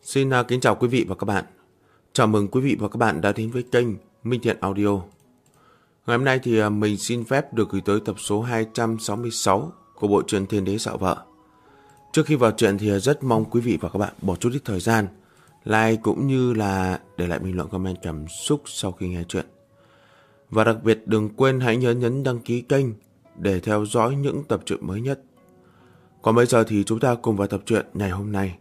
Xin kính chào quý vị và các bạn. Chào mừng quý vị và các bạn đã đến với kênh Minh Thiện Audio. Ngày hôm nay thì mình xin phép được gửi tới tập số 266 của bộ truyện Thiên Đế Sợ Vợ. Trước khi vào truyện thì rất mong quý vị và các bạn bỏ chút ít thời gian like cũng như là để lại bình luận comment cảm xúc sau khi nghe truyện. Và đặc biệt đừng quên hãy nhớ nhấn đăng ký kênh để theo dõi những tập truyện mới nhất. Còn bây giờ thì chúng ta cùng vào tập truyện ngày hôm nay.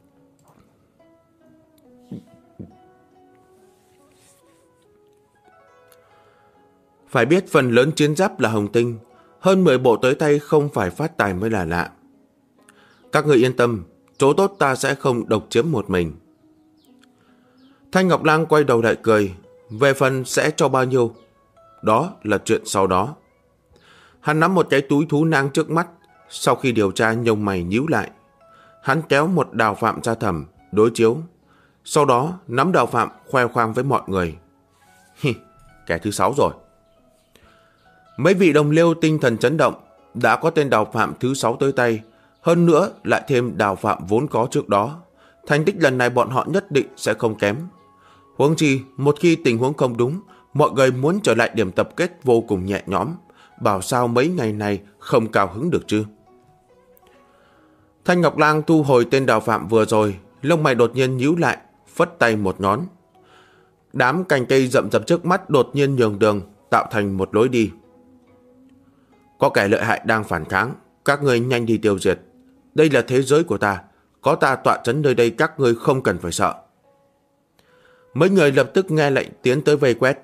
Phải biết phần lớn chiến giáp là hồng tinh, hơn 10 bộ tới tay không phải phát tài mới là lạ. Các người yên tâm, chỗ tốt ta sẽ không độc chiếm một mình. Thanh Ngọc Lang quay đầu lại cười, về phần sẽ cho bao nhiêu, đó là chuyện sau đó. Hắn nắm một cái túi thú nang trước mắt, sau khi điều tra nhông mày nhíu lại. Hắn kéo một đào phạm ra thẩm, đối chiếu, sau đó nắm đào phạm khoe khoang với mọi người. Hi, kẻ thứ 6 rồi. Mấy vị đồng liêu tinh thần chấn động, đã có tên đào phạm thứ 6 tới tay, hơn nữa lại thêm đào phạm vốn có trước đó. Thành tích lần này bọn họ nhất định sẽ không kém. Huống chi, một khi tình huống không đúng, mọi người muốn trở lại điểm tập kết vô cùng nhẹ nhõm, bảo sao mấy ngày này không cao hứng được chứ. Thanh Ngọc Lang thu hồi tên đào phạm vừa rồi, lông mày đột nhiên nhíu lại, phất tay một ngón. Đám cành cây rậm rập trước mắt đột nhiên nhường đường, tạo thành một lối đi. Có kẻ lợi hại đang phản kháng, các ngươi nhanh đi tiêu diệt. Đây là thế giới của ta, có ta tọa trấn nơi đây các ngươi không cần phải sợ. Mấy người lập tức nghe lệnh tiến tới vây quét.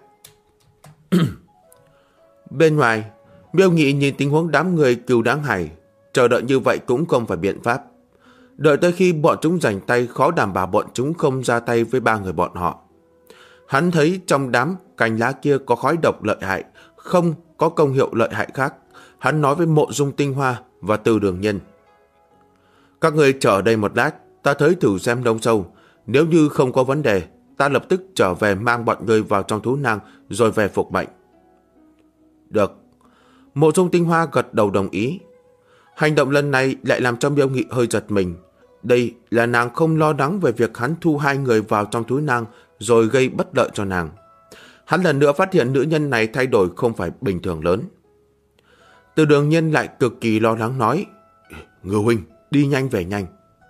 Bên ngoài, Miêu Nghị nhìn tình huống đám người Cừu Đáng Hải, chờ đợi như vậy cũng không phải biện pháp. Đợi tới khi bọn chúng rảnh tay, khó đảm bảo bọn chúng không ra tay với ba người bọn họ. Hắn thấy trong đám cành lá kia có khói độc lợi hại, không có công hiệu lợi hại khác. Hắn nói với Mộ Dung Tinh Hoa và Từ Đường Nhân. Các người chờ đây một lát, ta tới thử xem đông sâu. Nếu như không có vấn đề, ta lập tức trở về mang bọn người vào trong thú nang rồi về phục mệnh. Được. Mộ Dung Tinh Hoa gật đầu đồng ý. Hành động lần này lại làm cho Miêu Nghị hơi giật mình. Đây là nàng không lo lắng về việc hắn thu hai người vào trong thú nang rồi gây bất lợi cho nàng. Hắn lần nữa phát hiện nữ nhân này thay đổi không phải bình thường lớn. Từ Đường Nhân lại cực kỳ lo lắng nói, Ngư huynh, đi nhanh về nhanh.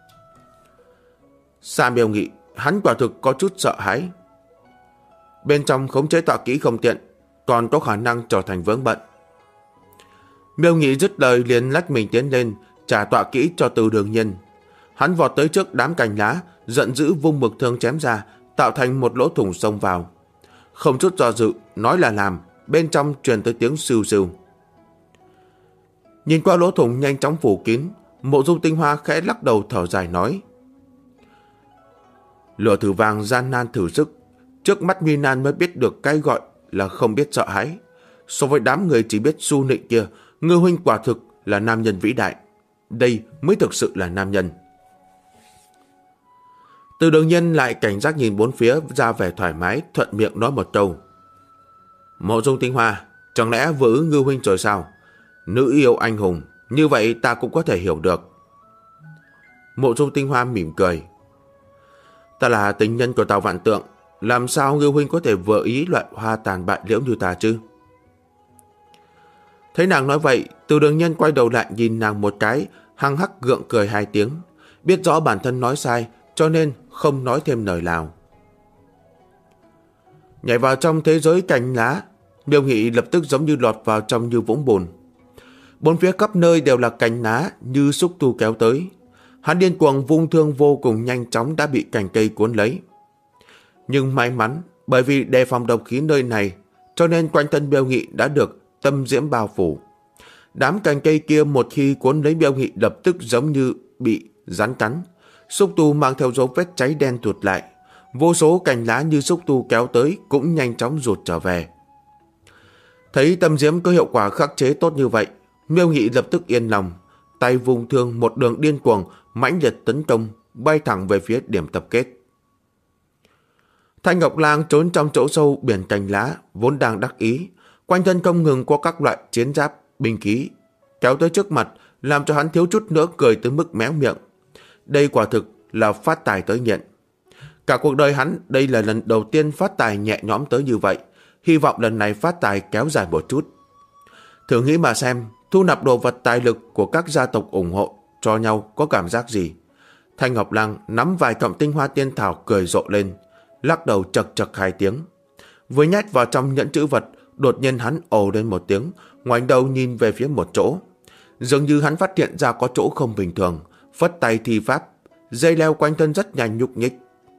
Sa Miêu Nghị, hắn quả thực có chút sợ hãi. Bên trong khống chế tọa kỹ không tiện, còn có khả năng trở thành vướng bận. Miêu Nghị dứt lời liền lách mình tiến lên, trả tọa kỹ cho Từ Đường Nhân. Hắn vọt tới trước đám cành lá, giận dữ vung mực thương chém ra, tạo thành một lỗ thủng xông vào. Không chút do dự, nói là làm, bên trong truyền tới tiếng sưu sưu. Nhìn qua lỗ thủng nhanh chóng phủ kín, Mộ Dung Tinh Hoa khẽ lắc đầu thở dài nói, lửa thử vàng gian nan thử sức, trước mắt Nguy Nan mới biết được cái gọi là không biết sợ hãi. So với đám người chỉ biết su nịnh kia, Ngư huynh quả thực là nam nhân vĩ đại. Đây mới thực sự là nam nhân. Từ Đường Nhân lại cảnh giác nhìn bốn phía, ra vẻ thoải mái, thuận miệng nói một câu. Mộ Dung Tinh Hoa, chẳng lẽ vừa ứ Ngư huynh rồi sao? Nữ yêu anh hùng, như vậy ta cũng có thể hiểu được. Mộ Dung Tinh Hoa mỉm cười. Ta là tình nhân của Tào Vạn Tượng, làm sao Ngư huynh có thể vừa ý loại hoa tàn bại liễu như ta chứ? Thấy nàng nói vậy, Từ Đường Nhân quay đầu lại nhìn nàng một cái, hăng hắc gượng cười hai tiếng, biết rõ bản thân nói sai, cho nên không nói thêm lời nào. Nhảy vào trong thế giới cành lá, Miêu Nghị lập tức giống như lọt vào trong như vũng bùn. Bốn phía khắp nơi đều là cành lá như xúc tu kéo tới. Hắn điên cuồng vung thương vô cùng nhanh chóng đã bị cành cây cuốn lấy. Nhưng may mắn, bởi vì đề phòng độc khí nơi này, cho nên quanh thân Miêu Nghị đã được tâm diễm bao phủ. Đám cành cây kia một khi cuốn lấy Miêu Nghị lập tức giống như bị rắn cắn. Xúc tu mang theo dấu vết cháy đen thụt lại. Vô số cành lá như xúc tu kéo tới cũng nhanh chóng rụt trở về. Thấy tâm diễm có hiệu quả khắc chế tốt như vậy, Miêu Nghị lập tức yên lòng, tay vung thương một đường điên cuồng, mãnh liệt tấn công, bay thẳng về phía điểm tập kết. Thanh Ngọc Lang trốn trong chỗ sâu biển cành lá, vốn đang đắc ý, quanh thân không ngừng có các loại chiến giáp, binh khí kéo tới trước mặt, làm cho hắn thiếu chút nữa cười tới mức méo miệng. Đây quả thực là phát tài tới nghiện. Cả cuộc đời hắn, đây là lần đầu tiên phát tài nhẹ nhõm tới như vậy. Hy vọng lần này phát tài kéo dài một chút. Thử nghĩ mà xem, thu nạp đồ vật tài lực của các gia tộc ủng hộ cho nhau có cảm giác gì? Thanh Ngọc Lang nắm vài cọng tinh hoa tiên thảo cười rộ lên, lắc đầu chật chật hai tiếng. Vừa nhét vào trong nhẫn trữ vật, đột nhiên hắn ồ lên một tiếng, ngoảnh đầu nhìn về phía một chỗ. Dường như hắn phát hiện ra có chỗ không bình thường, phất tay thi pháp, dây leo quanh thân rất nhanh nhúc nhích.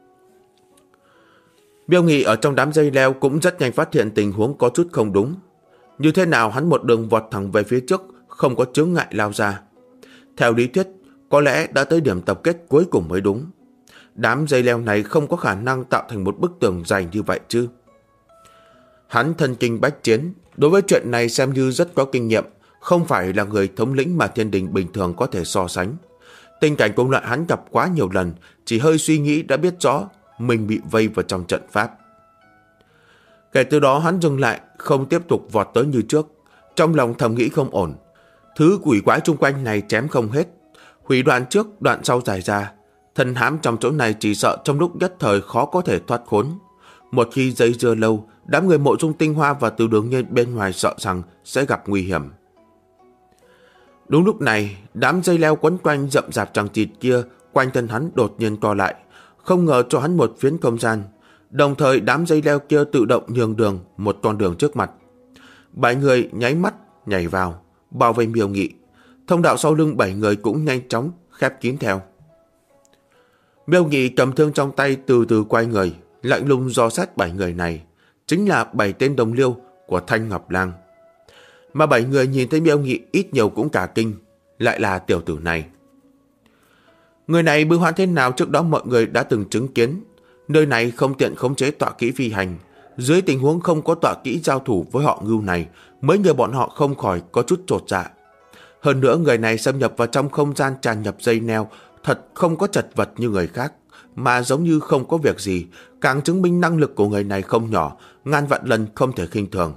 Miêu Nghị ở trong đám dây leo cũng rất nhanh phát hiện tình huống có chút không đúng. Như thế nào hắn một đường vọt thẳng về phía trước, không có chướng ngại lao ra. Theo lý thuyết, có lẽ đã tới điểm tập kết cuối cùng mới đúng. Đám dây leo này không có khả năng tạo thành một bức tường dày như vậy chứ. Hắn thân kinh bách chiến, đối với chuyện này xem như rất có kinh nghiệm, không phải là người thống lĩnh mà thiên đình bình thường có thể so sánh. Tình cảnh cùng loại hắn gặp quá nhiều lần, chỉ hơi suy nghĩ đã biết rõ mình bị vây vào trong trận pháp. Kể từ đó hắn dừng lại, không tiếp tục vọt tới như trước. Trong lòng thầm nghĩ không ổn. Thứ quỷ quái chung quanh này chém không hết. Hủy đoạn trước, đoạn sau dài ra. Thân hãm trong chỗ này chỉ sợ trong lúc nhất thời khó có thể thoát khốn. Một khi dây dưa lâu, đám người Mộ Dung Tinh Hoa và Từ Đường Nhiên bên ngoài sợ rằng sẽ gặp nguy hiểm. Đúng lúc này, đám dây leo quấn quanh rậm rạp chằng chịt kia quanh thân hắn đột nhiên co lại, không ngờ cho hắn một phiến không gian. Đồng thời đám dây leo kia tự động nhường đường một con đường trước mặt. 7 người nháy mắt nhảy vào, bao vây Miêu Nghị. Thông đạo sau lưng 7 người cũng nhanh chóng khép kín theo. Miêu Nghị cầm thương trong tay từ từ quay người, lạnh lùng dò xét 7 người này. Chính là 7 tên đồng liêu của Thanh Ngọc Lang. Mà 7 người nhìn thấy Miêu Nghị ít nhiều cũng cả kinh, lại là tiểu tử này. Người này bưu hoán thế nào trước đó mọi người đã từng chứng kiến. Nơi này không tiện khống chế tọa kỹ phi hành. Dưới tình huống không có tọa kỹ giao thủ với họ Ngưu này, mấy người bọn họ không khỏi có chút chột dạ. Hơn nữa người này xâm nhập vào trong không gian tràn nhập dây neo, thật không có chật vật như người khác, mà giống như không có việc gì, càng chứng minh năng lực của người này không nhỏ, ngàn vạn lần không thể khinh thường.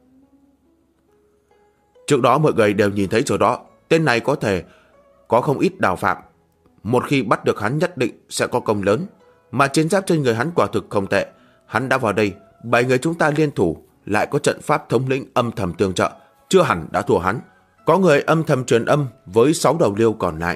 Trước đó mọi người đều nhìn thấy rồi đó, tên này có thể có không ít đào phạm. Một khi bắt được hắn nhất định sẽ có công lớn, mà chiến giáp trên người hắn quả thực không tệ. Hắn đã vào đây, 7 người chúng ta liên thủ, lại có trận pháp thống lĩnh âm thầm tương trợ, chưa hẳn đã thua hắn. Có người âm thầm truyền âm với 6 đầu liêu còn lại.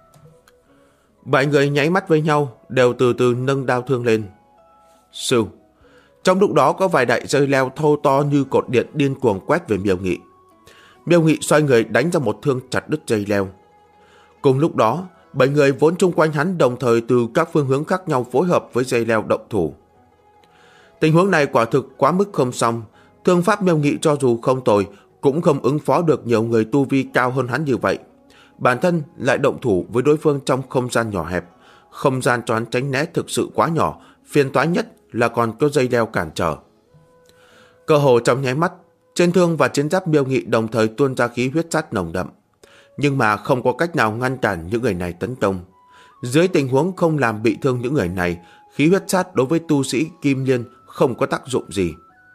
7 người nháy mắt với nhau, đều từ từ nâng đao thương lên. Sưu. Trong lúc đó có vài đại dây leo thô to như cột điện điên cuồng quét về Miêu Nghị. Miêu Nghị xoay người đánh ra một thương chặt đứt dây leo. Cùng lúc đó, 7 người vốn chung quanh hắn đồng thời từ các phương hướng khác nhau phối hợp với dây leo động thủ. Tình huống này quả thực quá mức không xong. Thương pháp Miêu Nghị cho dù không tồi, cũng không ứng phó được nhiều người tu vi cao hơn hắn như vậy. Bản thân lại động thủ với đối phương trong không gian nhỏ hẹp. Không gian cho hắn tránh né thực sự quá nhỏ, phiền toái nhất là còn có dây leo cản trở. Cơ hồ trong nháy mắt, trên thương và chiến giáp Miêu Nghị đồng thời tuôn ra khí huyết sát nồng đậm. Nhưng mà không có cách nào ngăn cản những người này tấn công. Dưới tình huống không làm bị thương những người này, khí huyết sát đối với tu sĩ Kim Liên không có tác dụng gì.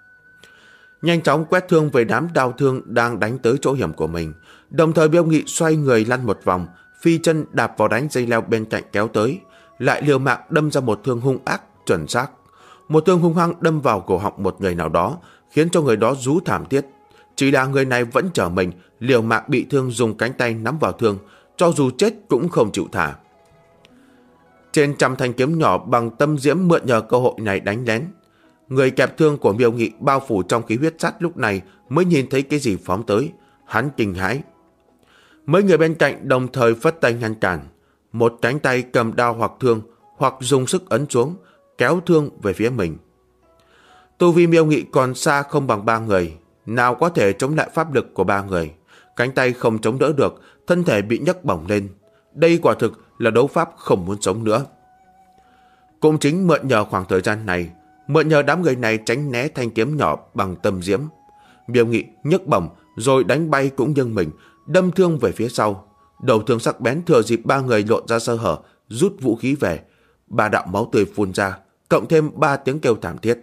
Nhanh chóng quét thương về đám đao thương đang đánh tới chỗ hiểm của mình. Đồng thời Miêu Nghị xoay người lăn một vòng, phi chân đạp vào đánh dây leo bên cạnh kéo tới, lại liều mạng đâm ra một thương hung ác chuẩn xác. Một thương hung hăng đâm vào cổ họng một người nào đó, khiến cho người đó rú thảm thiết. Chỉ là người này vẫn chờ mình, liều mạng bị thương dùng cánh tay nắm vào thương, cho dù chết cũng không chịu thả. Trên trăm thanh kiếm nhỏ bằng tâm diễm mượn nhờ cơ hội này đánh lén. Người kẹp thương của Miêu Nghị bao phủ trong khí huyết sắt lúc này mới nhìn thấy cái gì phóng tới. Hắn kinh hãi. Mấy người bên cạnh đồng thời phất tay ngăn cản. Một cánh tay cầm đao hoặc thương, hoặc dùng sức ấn xuống, kéo thương về phía mình. Tu vi Miêu Nghị còn xa không bằng 3 người, nào có thể chống lại pháp lực của 3 người. Cánh tay không chống đỡ được, thân thể bị nhấc bổng lên. Đây quả thực là đấu pháp không muốn sống nữa. Cũng chính mượn nhờ khoảng thời gian này, mượn nhờ đám người này tránh né thanh kiếm nhỏ bằng tâm diễm, Miêu Nghị nhấc bổng rồi đánh bay cũng nghiêng mình, đâm thương về phía sau. Đầu thương sắc bén thừa dịp 3 người lộ ra sơ hở, rút vũ khí về. 3 đạo máu tươi phun ra, cộng thêm 3 tiếng kêu thảm thiết.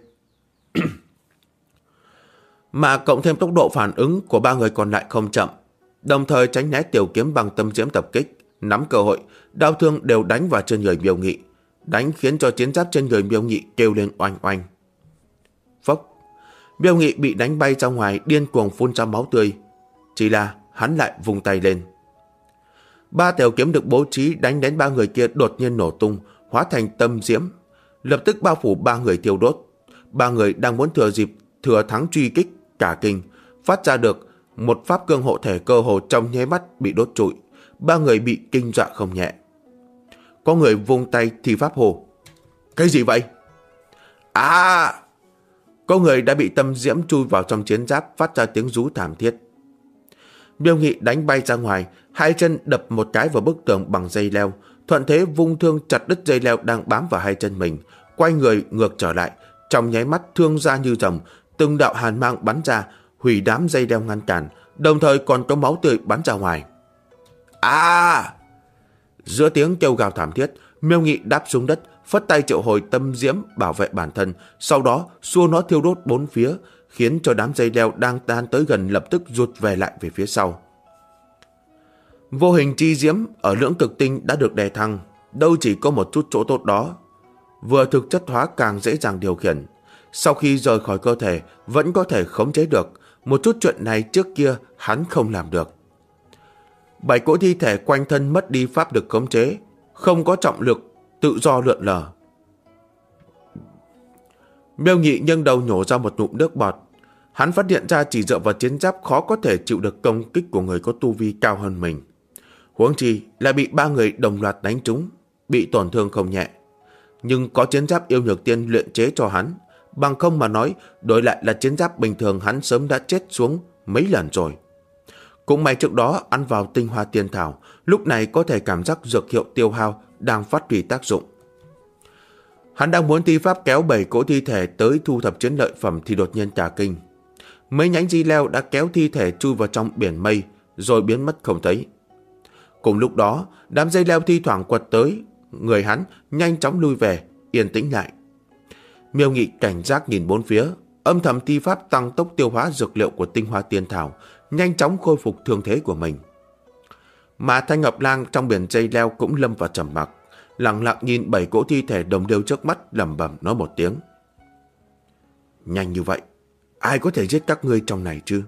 Mà cộng thêm tốc độ phản ứng của 3 người còn lại không chậm, đồng thời tránh né tiểu kiếm bằng tâm diễm tập kích, nắm cơ hội, đao thương đều đánh vào trên người Miêu Nghị. đánh khiến cho chiến giáp trên người Miêu Nghị kêu lên oanh oanh. Phốc, Miêu Nghị bị đánh bay ra ngoài, điên cuồng phun ra máu tươi. Chỉ là hắn lại vung tay lên. 3 tiểu kiếm được bố trí đánh đến 3 người kia đột nhiên nổ tung, hóa thành tâm diễm, lập tức bao phủ 3 người thiêu đốt. 3 người đang muốn thừa thắng truy kích, cả kinh phát ra được một pháp cương hộ thể, cơ hồ trong nháy mắt bị đốt trụi. 3 người bị kinh dọa không nhẹ. Có người vung tay thì pháp hồ. Cái gì vậy? À! Có người đã bị tâm diễm chui vào trong chiến giáp, phát ra tiếng rú thảm thiết. Miêu Nghị đánh bay ra ngoài, 2 chân đập một cái vào bức tường bằng dây leo, thuận thế vung thương chặt đứt dây leo đang bám vào 2 chân mình, quay người ngược trở lại, trong nháy mắt thương ra như rồng, từng đạo hàn mang bắn ra, hủy đám dây leo ngăn cản, đồng thời còn có máu tươi bắn ra ngoài. À! Giữa tiếng kêu gào thảm thiết, Miêu Nghị đáp xuống đất, phất tay triệu hồi tâm diễm bảo vệ bản thân, sau đó xua nó thiêu đốt 4 phía, khiến cho đám dây leo đang tan tới gần lập tức rụt về lại về phía sau. Vô hình chi diễm ở lưỡng cực tinh đã được đề thăng, đâu chỉ có một chút chỗ tốt đó. Vừa thực chất hóa càng dễ dàng điều khiển. Sau khi rời khỏi cơ thể, vẫn có thể khống chế được. Một chút chuyện này trước kia hắn không làm được. 7 cỗ thi thể quanh thân mất đi pháp lực khống chế, không có trọng lực, tự do lượn lờ. Miêu Nghị nghiêng đầu nhổ ra một ngụm nước bọt. Hắn phát hiện ra chỉ dựa vào chiến giáp khó có thể chịu được công kích của người có tu vi cao hơn mình. Huống chi lại bị 3 người đồng loạt đánh trúng, bị tổn thương không nhẹ. Nhưng có chiến giáp yêu nhược tiên luyện chế cho hắn, bằng không mà nói, đổi lại là chiến giáp bình thường hắn sớm đã chết xuống mấy lần rồi. Cũng may trước đó ăn vào tinh hoa tiên thảo, lúc này có thể cảm giác dược hiệu tiêu hao đang phát huy tác dụng. Hắn đang muốn thi pháp kéo 7 cỗ thi thể tới thu thập chiến lợi phẩm thì đột nhiên cả kinh. Mấy nhánh dây leo đã kéo thi thể chui vào trong biển mây, rồi biến mất không thấy. Cùng lúc đó, đám dây leo thi thoảng quật tới, người hắn nhanh chóng lui về, yên tĩnh lại. Miêu Nghị cảnh giác nhìn bốn phía, âm thầm thi pháp tăng tốc tiêu hóa dược liệu của tinh hoa tiên thảo, nhanh chóng khôi phục thương thế của mình. Mà Thanh Ngọc Lang trong biển dây leo cũng lâm vào trầm mặc, lặng lặng nhìn 7 cỗ thi thể đồng đều trước mắt, lẩm bẩm nói một tiếng. Nhanh như vậy, ai có thể giết các ngươi trong này chứ?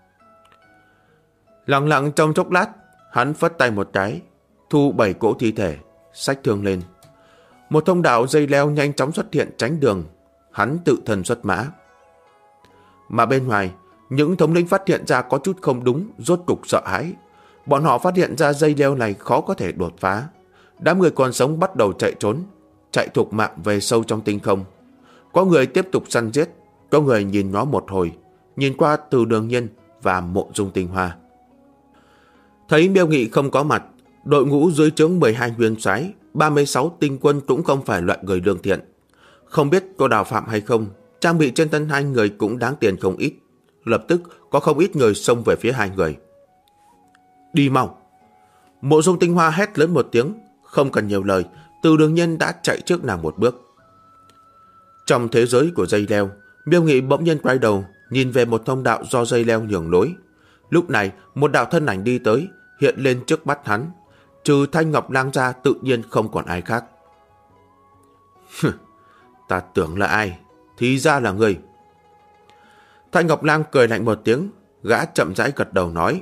Lặng lặng trong chốc lát, hắn phất tay một cái, thu 7 cỗ thi thể, xách thương lên. Một thông đạo dây leo nhanh chóng xuất hiện tránh đường, hắn tự thân xuất mã. Mà bên ngoài, những thống lĩnh phát hiện ra có chút không đúng, rốt cục sợ hãi. Bọn họ phát hiện ra dây leo này khó có thể đột phá. Đám người còn sống bắt đầu chạy trốn, chạy thục mạng về sâu trong tinh không. Có người tiếp tục săn giết, có người nhìn nó một hồi, nhìn qua Từ Đường Nhiên và Mộ Dung Tinh Hoa. Thấy Miêu Nghị không có mặt, đội ngũ dưới trướng 12 huyền soái, 36 tinh quân cũng không phải loại người lương thiện. Không biết có đào phạm hay không, trang bị trên thân 2 người cũng đáng tiền không ít. Lập tức có không ít người xông về phía 2 người. Đi mau! Mộ Dung Tinh Hoa hét lớn một tiếng, không cần nhiều lời, Từ Đường Nhiên đã chạy trước nàng một bước. Trong thế giới của dây leo, Miêu Nghị bỗng nhiên quay đầu, nhìn về một thông đạo do dây leo nhường lối. Lúc này, một đạo thân ảnh đi tới, hiện lên trước mắt hắn. Trừ Thanh Ngọc Lang ra, tự nhiên không còn ai khác. Ta tưởng là ai, thì ra là ngươi. Thanh Ngọc Lang cười lạnh một tiếng, gã chậm rãi gật đầu nói.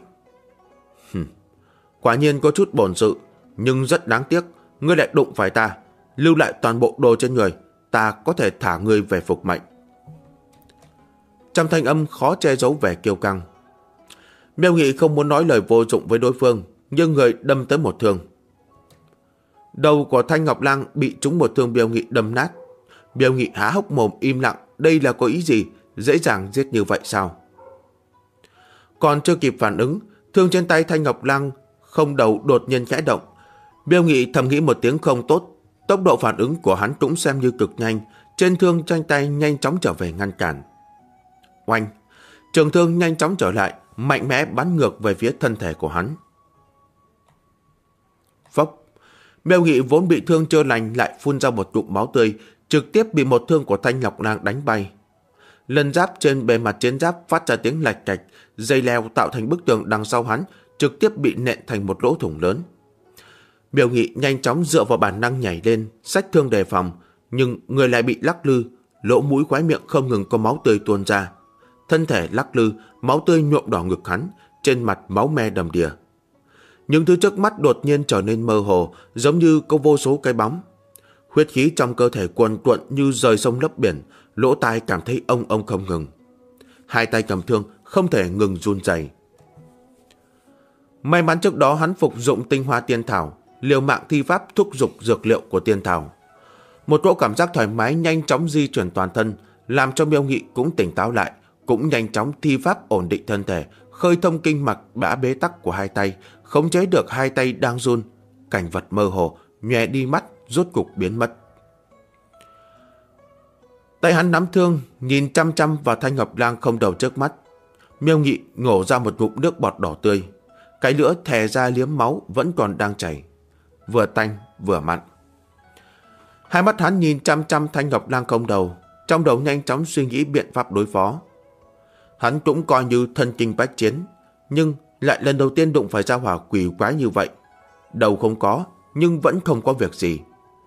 Quả nhiên có chút bổn sự, nhưng rất đáng tiếc, ngươi lại đụng phải ta, lưu lại toàn bộ đồ trên người, ta có thể thả ngươi về phục mệnh. Trong thanh âm khó che giấu vẻ kiêu căng. Miêu Nghị không muốn nói lời vô dụng với đối phương, nhưng người đâm tới một thương. Đầu của Thanh Ngọc Lang bị trúng một thương Miêu Nghị đâm nát. Miêu Nghị há hốc mồm im lặng, đây là có ý gì, dễ dàng giết như vậy sao? Còn chưa kịp phản ứng, thương trên tay Thanh Ngọc Lang không đầu đột nhiên khẽ động. Miêu Nghị thầm nghĩ một tiếng không tốt, tốc độ phản ứng của hắn cũng xem như cực nhanh, trên thương tranh tay nhanh chóng trở về ngăn cản. Oanh! Trường thương nhanh chóng trở lại, mạnh mẽ bắn ngược về phía thân thể của hắn. Phốc! Miêu Nghị vốn bị thương chưa lành lại phun ra một ngụm máu tươi, trực tiếp bị một thương của Thanh Ngọc Lang đánh bay. Lân giáp trên bề mặt chiến giáp phát ra tiếng lạch cạch, dây leo tạo thành bức tường đằng sau hắn trực tiếp bị nện thành một lỗ thủng lớn. Miêu Nghị nhanh chóng dựa vào bản năng nhảy lên, xách thương đề phòng, nhưng người lại bị lắc lư, lỗ mũi khóe miệng không ngừng có máu tươi tuôn ra. Thân thể lắc lư, máu tươi nhuộm đỏ ngực hắn, trên mặt máu me đầm đìa. Những thứ trước mắt đột nhiên trở nên mơ hồ, giống như có vô số cái bóng. Huyết khí trong cơ thể cuồn cuộn như rời sông lấp biển, lỗ tai cảm thấy ông ông không ngừng. Hai tay cầm thương không thể ngừng run rẩy. May mắn trước đó hắn phục dụng tinh hoa tiên thảo, liều mạng thi pháp thúc giục dược liệu của tiên thảo. Một cỗ cảm giác thoải mái nhanh chóng di chuyển toàn thân, làm cho Miêu Nghị cũng tỉnh táo lại, cũng nhanh chóng thi pháp ổn định thân thể, khơi thông kinh mạch đã bế tắc của hai tay, khống chế được hai tay đang run. Cảnh vật mơ hồ, nhòe đi mắt, rốt cục biến mất. Tay hắn nắm thương, nhìn chăm chăm vào thanh ngọc lang không đầu trước mắt. Miêu Nghị ngổ ra một ngụm nước bọt đỏ tươi. Cái lưỡi thè ra liếm máu vẫn còn đang chảy, vừa tanh vừa mặn. Hai mắt hắn nhìn chăm chăm thanh ngọc lang không đầu, trong đầu nhanh chóng suy nghĩ biện pháp đối phó. Hắn cũng coi như thân kinh bách chiến, nhưng lại lần đầu tiên đụng phải ra hỏa quỷ quái như vậy. Đầu không có, nhưng vẫn không có việc gì.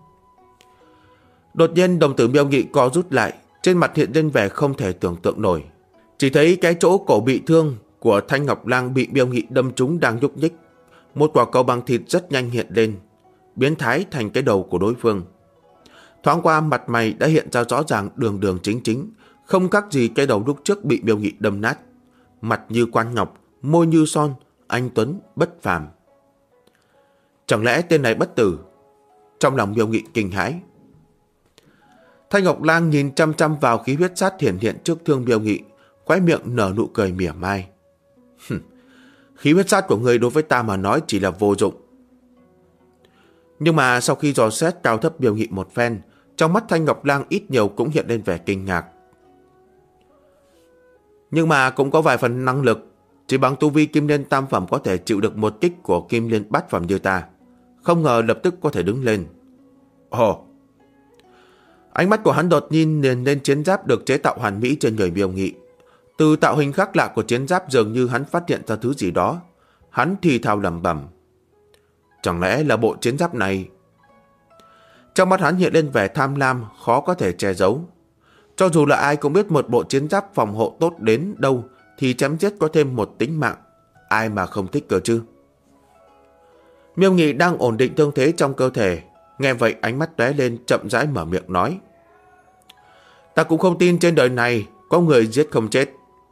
Đột nhiên đồng tử Miêu Nghị co rút lại, trên mặt hiện lên vẻ không thể tưởng tượng nổi. Chỉ thấy cái chỗ cổ bị thương của thanh ngọc lang bị Miêu Nghị đâm trúng đang nhúc nhích. Một quả cầu bằng thịt rất nhanh hiện lên, biến thái thành cái đầu của đối phương. Thoáng qua mặt mày đã hiện ra rõ ràng đường đường chính chính, không khác gì cái đầu lúc trước bị Miêu Nghị đâm nát. Mặt như quan ngọc, môi như son, anh tuấn bất phàm. Chẳng lẽ tên này bất tử? Trong lòng Miêu Nghị kinh hãi. Thanh ngọc lang nhìn chăm chăm vào khí huyết sát hiển hiện trước thương Miêu Nghị, khóe miệng nở nụ cười mỉa mai. Khí huyết sát của ngươi đối với ta mà nói chỉ là vô dụng. Nhưng mà sau khi dò xét cao thấp Miêu Nghị một phen, trong mắt thanh ngọc lang ít nhiều cũng hiện lên vẻ kinh ngạc. Nhưng mà cũng có vài phần năng lực, chỉ bằng tu vi kim liên tam phẩm có thể chịu được một kích của kim liên bát phẩm như ta. Không ngờ lập tức có thể đứng lên. Ồ! Ánh mắt của hắn đột nhiên nhìn lên chiến giáp được chế tạo hoàn mỹ trên người Miêu Nghị. Từ tạo hình khác lạ của chiến giáp dường như hắn phát hiện ra thứ gì đó. Hắn thì thào lẩm bẩm. Chẳng lẽ là bộ chiến giáp này? Trong mắt hắn hiện lên vẻ tham lam khó có thể che giấu. Cho dù là ai cũng biết một bộ chiến giáp phòng hộ tốt đến đâu thì chém giết có thêm một tính mạng. Ai mà không thích cơ chứ? Miêu Nghị đang ổn định thương thế trong cơ thể. Nghe vậy ánh mắt lóe lên, chậm rãi mở miệng nói. Ta cũng không tin trên đời này có người giết không chết.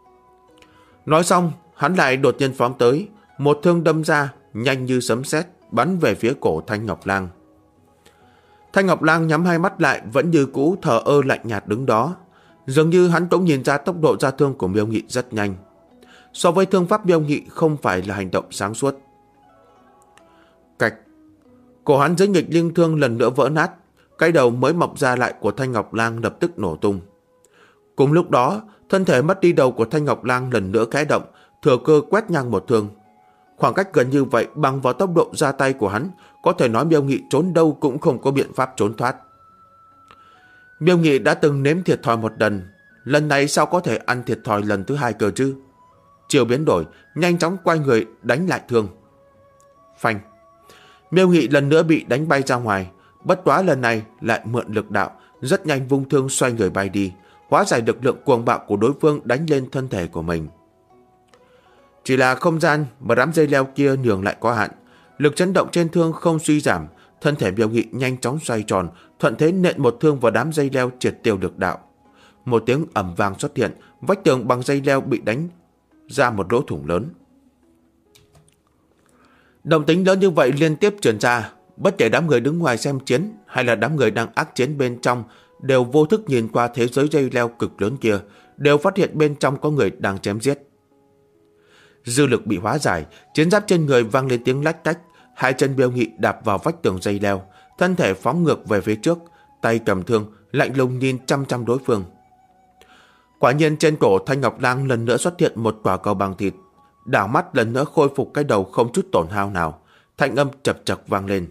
Nói xong, hắn lại đột nhiên phóng tới, một thương đâm ra, nhanh như sấm sét, bắn về phía cổ Thanh Ngọc Lang. Thanh Ngọc Lang nhắm hai mắt lại, vẫn như cũ thờ ơ lạnh nhạt đứng đó. Dường như hắn cũng nhìn ra tốc độ ra thương của Miêu Nghị rất nhanh. So với thương pháp Miêu Nghị không phải là hành động sáng suốt. Cạch. Cổ hắn dưới nghịch linh thương lần nữa vỡ nát, cái đầu mới mọc ra lại của Thanh Ngọc Lang lập tức nổ tung. Cùng lúc đó, thân thể mất đi đầu của Thanh Ngọc Lang lần nữa khẽ động, thừa cơ quét ngang một thương. Khoảng cách gần như vậy bằng vào tốc độ ra tay của hắn, có thể nói Miêu Nghị trốn đâu cũng không có biện pháp trốn thoát. Miêu Nghị đã từng nếm thiệt thòi một lần này sao có thể ăn thiệt thòi lần thứ hai cơ chứ? Chiều biến đổi, nhanh chóng quay người đánh lại thương. Phanh. Miêu Nghị lần nữa bị đánh bay ra ngoài, bất quá lần này lại mượn lực đạo, rất nhanh vung thương xoay người bay đi, hóa giải lực lượng cuồng bạo của đối phương đánh lên thân thể của mình. Chỉ là không gian mà đám dây leo kia nhường lại có hạn, lực chấn động trên thương không suy giảm, thân thể Miêu Nghị nhanh chóng xoay tròn, thuận thế nện một thương vào đám dây leo triệt tiêu lực đạo. Một tiếng ầm vang xuất hiện, vách tường bằng dây leo bị đánh ra một lỗ thủng lớn. Động tĩnh lớn như vậy liên tiếp truyền ra, bất kể đám người đứng ngoài xem chiến hay là đám người đang ác chiến bên trong đều vô thức nhìn qua thế giới dây leo cực lớn kia, đều phát hiện bên trong có người đang chém giết. Dư lực bị hóa giải, chiến giáp trên người vang lên tiếng lách cách, hai chân Miêu Nghị đạp vào vách tường dây leo, thân thể phóng ngược về phía trước, tay cầm thương, lạnh lùng nhìn chăm chăm đối phương. Quả nhiên trên cổ Thanh Ngọc Lang lần nữa xuất hiện một quả cầu bằng thịt, đảo mắt lần nữa khôi phục cái đầu không chút tổn hao nào, thanh âm chập chập vang lên.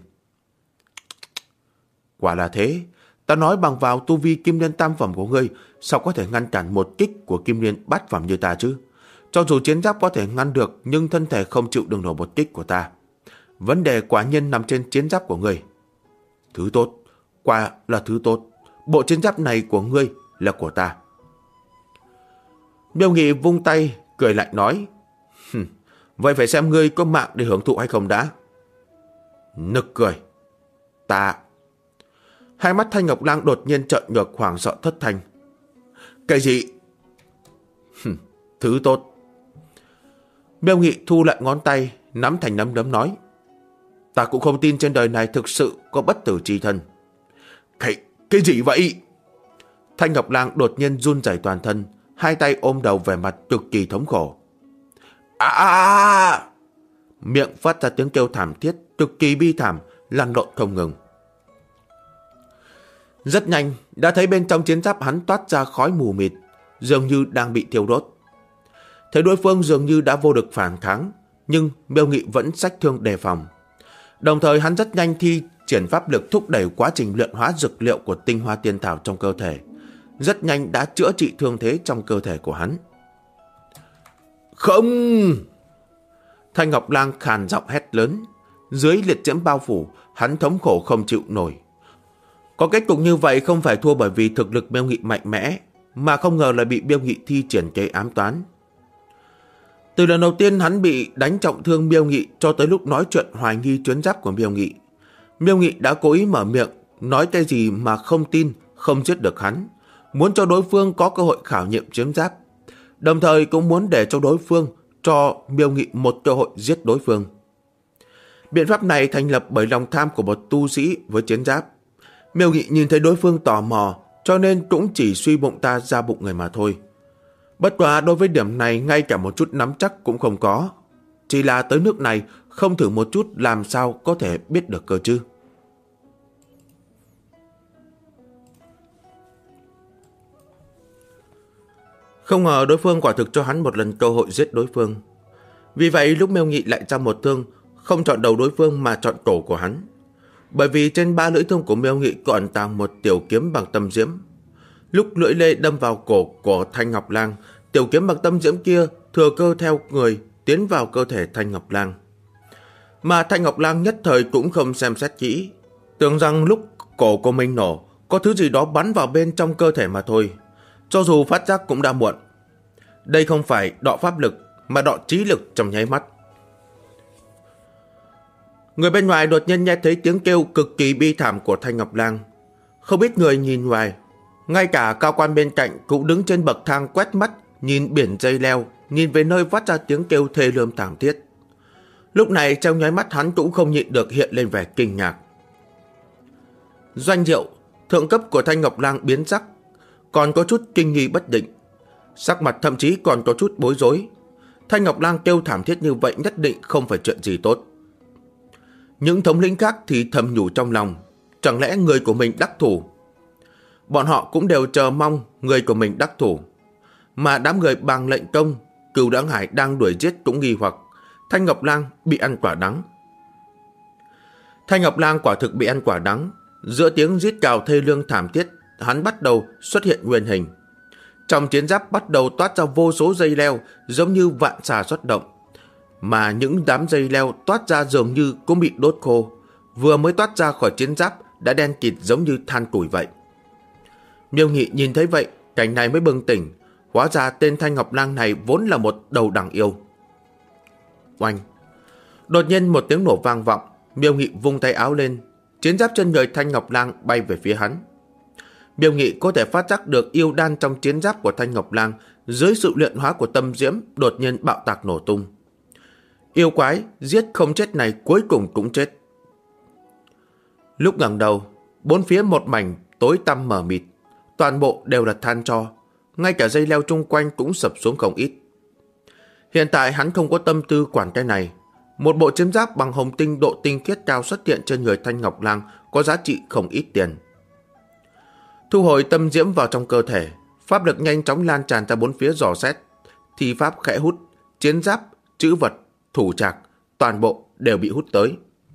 Quả là thế, ta nói bằng vào tu vi kim liên tam phẩm của ngươi, sao có thể ngăn cản một kích của kim liên bát phẩm như ta chứ? Cho dù chiến giáp có thể ngăn được, nhưng thân thể không chịu đựng nổi một kích của ta. Vấn đề quả nhiên nằm trên chiến giáp của ngươi. Thứ tốt, quả là thứ tốt. Bộ chiến giáp này của ngươi là của ta. Miêu Nghị vung tay, cười lạnh nói. Vậy phải xem ngươi có mạng để hưởng thụ hay không đã. Nực cười. Ta. Hai mắt Thanh Ngọc Lang đột nhiên trợn ngược, hoảng sợ thất thanh. Cái gì? Thứ tốt. Miêu Nghị thu lại ngón tay, nắm thành nắm đấm nói. Ta cũng không tin trên đời này thực sự có bất tử chi thân. Cái gì vậy? Thanh Ngọc Lang đột nhiên run rẩy toàn thân, hai tay ôm đầu vẻ mặt cực kỳ thống khổ. Miệng phát ra tiếng kêu thảm thiết, cực kỳ bi thảm, lăn lộn không ngừng. Rất nhanh, đã thấy bên trong chiến giáp hắn toát ra khói mù mịt, dường như đang bị thiêu đốt. Thấy đối phương dường như đã vô lực phản kháng, nhưng Miêu Nghị vẫn xách thương đề phòng. Đồng thời hắn rất nhanh thi triển pháp lực thúc đẩy quá trình luyện hóa dược liệu của tinh hoa tiên thảo trong cơ thể. Rất nhanh đã chữa trị thương thế trong cơ thể của hắn. Không! Thanh Ngọc Lang khàn giọng hét lớn. Dưới liệt diễm bao phủ, hắn thống khổ không chịu nổi. Có kết cục như vậy không phải thua bởi vì thực lực Miêu Nghị mạnh mẽ, mà không ngờ lại bị Miêu Nghị thi triển kế ám toán. Từ lần đầu tiên hắn bị đánh trọng thương Miêu Nghị cho tới lúc nói chuyện hoài nghi chuyến giáp của Miêu Nghị, Miêu Nghị đã cố ý mở miệng nói cái gì mà không tin, không giết được hắn, muốn cho đối phương có cơ hội khảo nghiệm chiếm giáp, đồng thời cũng muốn để cho đối phương cho Miêu Nghị một cơ hội giết đối phương. Biện pháp này thành lập bởi lòng tham của một tu sĩ với chiến giáp. Miêu Nghị nhìn thấy đối phương tò mò, cho nên cũng chỉ suy bụng ta ra bụng người mà thôi. Bất quá đối với điểm này ngay cả một chút nắm chắc cũng không có. Chỉ là tới nước này không thử một chút làm sao có thể biết được cơ chứ. Không ngờ đối phương quả thực cho hắn một lần cơ hội giết đối phương. Vì vậy lúc Miêu Nghị lại ra một thương, không chọn đầu đối phương mà chọn cổ của hắn. Bởi vì trên 3 lưỡi thương của Miêu Nghị còn tàng một tiểu kiếm bằng tâm diễm. Lúc lưỡi lê đâm vào cổ của Thanh Ngọc Lang, tiểu kiếm bằng tâm diễm kia thừa cơ theo người tiến vào cơ thể Thanh Ngọc Lang. Mà Thanh Ngọc Lang nhất thời cũng không xem xét kỹ, tưởng rằng lúc cổ của mình nổ, có thứ gì đó bắn vào bên trong cơ thể mà thôi. Cho dù phát giác cũng đã muộn. Đây không phải đọ pháp lực, mà đọ trí lực trong nháy mắt. Người bên ngoài đột nhiên nghe thấy tiếng kêu cực kỳ bi thảm của Thanh Ngọc Lang. Không ít người nhìn ngoài, ngay cả cao quan bên cạnh cũng đứng trên bậc thang quét mắt, nhìn biển dây leo, nhìn về nơi phát ra tiếng kêu thê lương thảm thiết. Lúc này trong nháy mắt hắn cũng không nhịn được hiện lên vẻ kinh ngạc. Doanh Diệu, thượng cấp của Thanh Ngọc Lang biến sắc, còn có chút kinh nghi bất định, sắc mặt thậm chí còn có chút bối rối. Thanh Ngọc Lang kêu thảm thiết như vậy nhất định không phải chuyện gì tốt. Những thống lĩnh khác thì thầm nhủ trong lòng, chẳng lẽ người của mình đắc thủ? Bọn họ cũng đều chờ mong người của mình đắc thủ. Mà đám người Bàng Lệnh Công, Cửu Đãng Hải đang đuổi giết cũng nghi hoặc Thanh Ngọc Lang bị ăn quả đắng. Thanh Ngọc Lang quả thực bị ăn quả đắng. Giữa tiếng rít gào thê lương thảm thiết, hắn bắt đầu xuất hiện nguyên hình. Trong chiến giáp bắt đầu toát ra vô số dây leo, giống như vạn xà xuất động. Mà những đám dây leo toát ra dường như cũng bị đốt khô, vừa mới toát ra khỏi chiến giáp đã đen kịt giống như than củi vậy. Miêu Nghị nhìn thấy vậy, cảnh này mới bừng tỉnh. Hóa ra tên Thanh Ngọc Lang này vốn là một đầu đằng yêu. Oanh! Đột nhiên một tiếng nổ vang vọng, Miêu Nghị vung tay áo lên, chiến giáp trên người Thanh Ngọc Lang bay về phía hắn. Miêu Nghị có thể phát giác được yêu đan trong chiến giáp của Thanh Ngọc Lang dưới sự luyện hóa của tâm diễm đột nhiên bạo tạc nổ tung. Yêu quái giết không chết này cuối cùng cũng chết. Lúc ngẩng đầu, bốn phía một mảnh tối tăm mờ mịt, toàn bộ đều là than tro, ngay cả dây leo chung quanh cũng sập xuống không ít. Hiện tại hắn không có tâm tư quản cái này. Một bộ chiến giáp bằng hồng tinh độ tinh khiết cao xuất hiện trên người Thanh Ngọc Lang có giá trị không ít tiền. Thu hồi tâm diễm vào trong cơ thể, pháp lực nhanh chóng lan tràn ra bốn phía dò xét. Thi pháp khẽ hút, chiến giáp, chữ vật, thủ trạc, toàn bộ đều bị hút tới.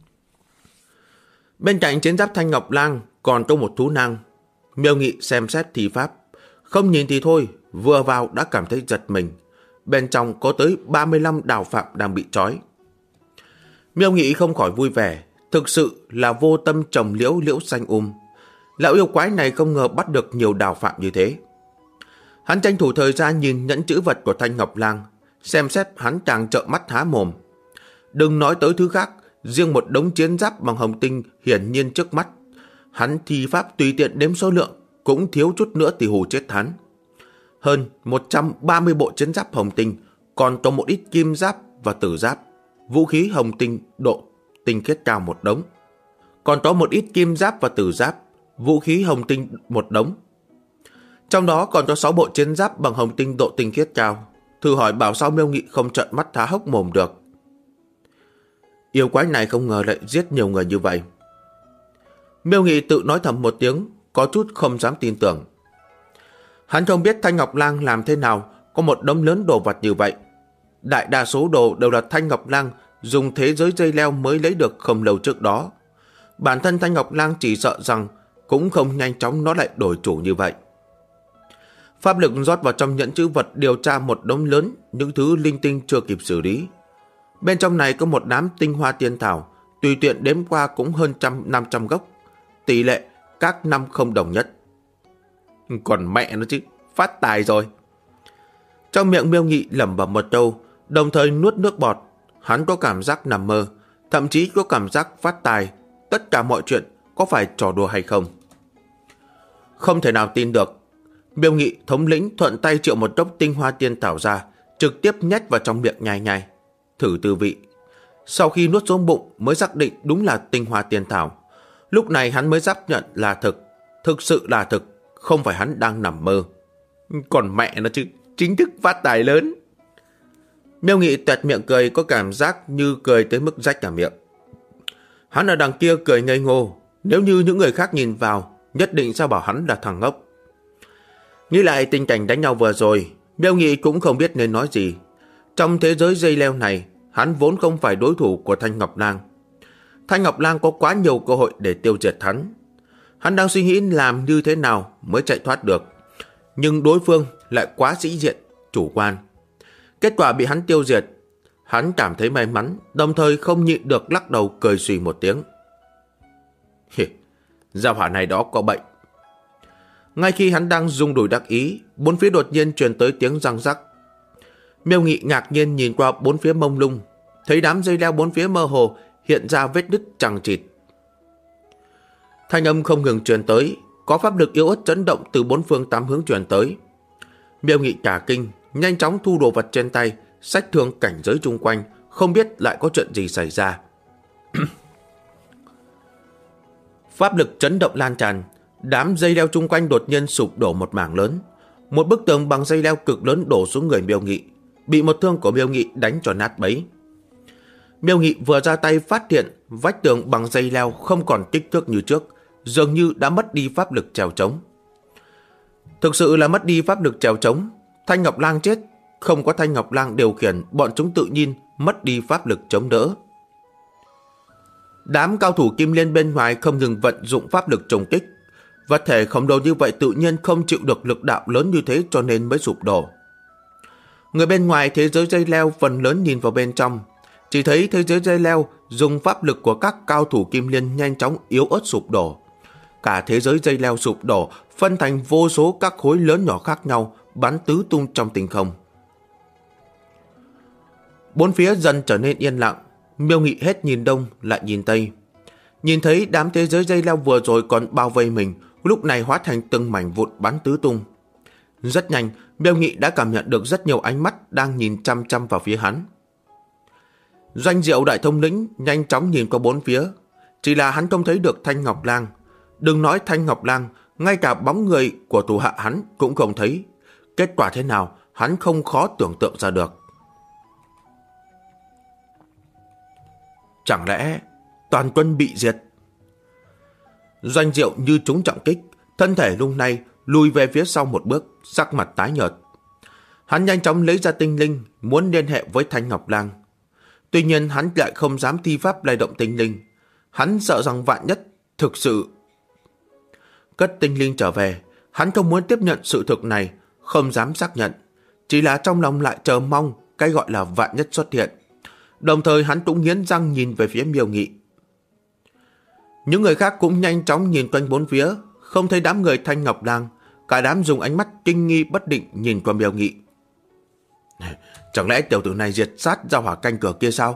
Bên cạnh chiến giáp Thanh Ngọc Lang còn có một thú nang. Miêu Nghị xem xét thi pháp, không nhìn thì thôi, vừa vào đã cảm thấy giật mình. Bên trong có tới 35 đào phạm đang bị trói. Miêu Nghị không khỏi vui vẻ, thực sự là vô tâm trồng liễu liễu xanh Lão yêu quái này không ngờ bắt được nhiều đào phạm như thế. Hắn tranh thủ thời gian nhìn nhẫn chữ vật của Thanh Ngọc Lang, xem xét hắn càng trợn mắt há mồm. Đừng nói tới thứ khác, riêng một đống chiến giáp bằng hồng tinh hiển nhiên trước mắt. Hắn thi pháp tùy tiện đếm số lượng, cũng thiếu chút nữa thì hù chết hắn. Hơn 130 bộ chiến giáp hồng tinh, còn có một ít kim giáp và tử giáp, vũ khí hồng tinh độ tinh khiết cao một đống. Còn có một ít kim giáp và tử giáp, vũ khí hồng tinh một đống. Trong đó còn có 6 bộ chiến giáp bằng hồng tinh độ tinh khiết cao. Thử hỏi bảo sao Miêu Nghị không trợn mắt há hốc mồm được. Yêu quái này không ngờ lại giết nhiều người như vậy. Miêu Nghị tự nói thầm một tiếng, có chút không dám tin tưởng. Hắn không biết Thanh Ngọc Lang làm thế nào có một đống lớn đồ vật như vậy. Đại đa số đồ đều là Thanh Ngọc Lang dùng thế giới dây leo mới lấy được không lâu trước đó. Bản thân Thanh Ngọc Lang chỉ sợ rằng cũng không nhanh chóng nó lại đổi chủ như vậy. Pháp lực rót vào trong nhẫn chữ vật điều tra một đống lớn những thứ linh tinh chưa kịp xử lý. Bên trong này có một đám tinh hoa tiên thảo, tùy tiện đếm qua cũng hơn 500 gốc. Tỷ lệ các năm không đồng nhất. Còn mẹ nó chứ, phát tài rồi. Trong miệng Miêu Nghị lẩm bẩm một câu, đồng thời nuốt nước bọt. Hắn có cảm giác nằm mơ, thậm chí có cảm giác phát tài. Tất cả mọi chuyện có phải trò đùa hay không? Không thể nào tin được. Miêu Nghị thống lĩnh thuận tay triệu một cốc tinh hoa tiên thảo ra, trực tiếp nhét vào trong miệng nhai nhai. Thử tư vị. Sau khi nuốt xuống bụng mới xác định đúng là tinh hoa tiên thảo. Lúc này hắn mới xác nhận là thực sự là thực, không phải hắn đang nằm mơ. Còn mẹ nó chứ, chính thức phát tài lớn. Miêu Nghị tuét miệng cười, có cảm giác như cười tới mức rách cả miệng. Hắn ở đằng kia cười ngây ngô, nếu như những người khác nhìn vào, nhất định sẽ bảo hắn là thằng ngốc. Nghĩ lại tình cảnh đánh nhau vừa rồi, Miêu Nghị cũng không biết nên nói gì. Trong thế giới dây leo này, hắn vốn không phải đối thủ của Thanh Ngọc Lang. Thanh Ngọc Lang có quá nhiều cơ hội để tiêu diệt hắn. Hắn đang suy nghĩ làm như thế nào mới chạy thoát được. Nhưng đối phương lại quá sĩ diện, chủ quan. Kết quả bị hắn tiêu diệt. Hắn cảm thấy may mắn, đồng thời không nhịn được lắc đầu cười xùy một tiếng. Gia hỏa này đó có bệnh. Ngay khi hắn đang rung đùi đắc ý, bốn phía đột nhiên truyền tới tiếng răng rắc. Miêu Nghị ngạc nhiên nhìn qua bốn phía mông lung, thấy đám dây leo bốn phía mơ hồ hiện ra vết đứt chằng chịt. Thanh âm không ngừng truyền tới, có pháp lực yếu ớt chấn động từ bốn phương tám hướng truyền tới. Miêu Nghị cả kinh, nhanh chóng thu đồ vật trên tay, xách thương cảnh giới chung quanh, không biết lại có chuyện gì xảy ra. Pháp lực chấn động lan tràn, đám dây leo chung quanh đột nhiên sụp đổ một mảng lớn. Một bức tường bằng dây leo cực lớn đổ xuống người Miêu Nghị, bị một thương của Miêu Nghị đánh cho nát bấy. Miêu Nghị vừa ra tay phát hiện vách tường bằng dây leo không còn kích thước như trước, dường như đã mất đi pháp lực trèo trống. Thực sự là mất đi pháp lực trèo trống. Thanh Ngọc Lang chết, không có Thanh Ngọc Lang điều khiển, bọn chúng tự nhiên mất đi pháp lực chống đỡ. Đám cao thủ Kim Liên bên ngoài không ngừng vận dụng pháp lực trùng kích. Vật thể khổng lồ như vậy tự nhiên không chịu được lực đạo lớn như thế cho nên mới sụp đổ. Người bên ngoài thế giới dây leo phần lớn nhìn vào bên trong, chỉ thấy thế giới dây leo dùng pháp lực của các cao thủ Kim Liên nhanh chóng yếu ớt sụp đổ. Cả thế giới dây leo sụp đổ, phân thành vô số các khối lớn nhỏ khác nhau, bắn tứ tung trong tinh không. Bốn phía dần trở nên yên lặng, Miêu Nghị hết nhìn đông lại nhìn tây. Nhìn thấy đám thế giới dây leo vừa rồi còn bao vây mình, lúc này hóa thành từng mảnh vụn bắn tứ tung. Rất nhanh, Miêu Nghị đã cảm nhận được rất nhiều ánh mắt đang nhìn chăm chăm vào phía hắn. Doanh Diệu đại thống lĩnh nhanh chóng nhìn qua bốn phía, chỉ là hắn không thấy được Thanh Ngọc Lang. Đừng nói Thanh Ngọc Lang, ngay cả bóng người của thủ hạ hắn cũng không thấy. Kết quả thế nào, hắn không khó tưởng tượng ra được. Chẳng lẽ toàn quân bị diệt? Doanh Diệu như trúng trọng kích, thân thể lung lay lùi về phía sau một bước, sắc mặt tái nhợt. Hắn nhanh chóng lấy ra tinh linh, muốn liên hệ với Thanh Ngọc Lang. Tuy nhiên hắn lại không dám thi pháp lay động tinh linh. Hắn sợ rằng vạn nhất thực sự. Cất tinh linh trở về, hắn không muốn tiếp nhận sự thực này, không dám xác nhận. Chỉ là trong lòng lại chờ mong cái gọi là vạn nhất xuất hiện. Đồng thời hắn cũng nghiến răng nhìn về phía Miêu Nghị. Những người khác cũng nhanh chóng nhìn quanh bốn phía, không thấy đám người Thanh Ngọc Lang. Cả đám dùng ánh mắt kinh nghi bất định nhìn qua Miêu Nghị. Chẳng lẽ tiểu tử này diệt sát ra hỏa canh cửa kia sao?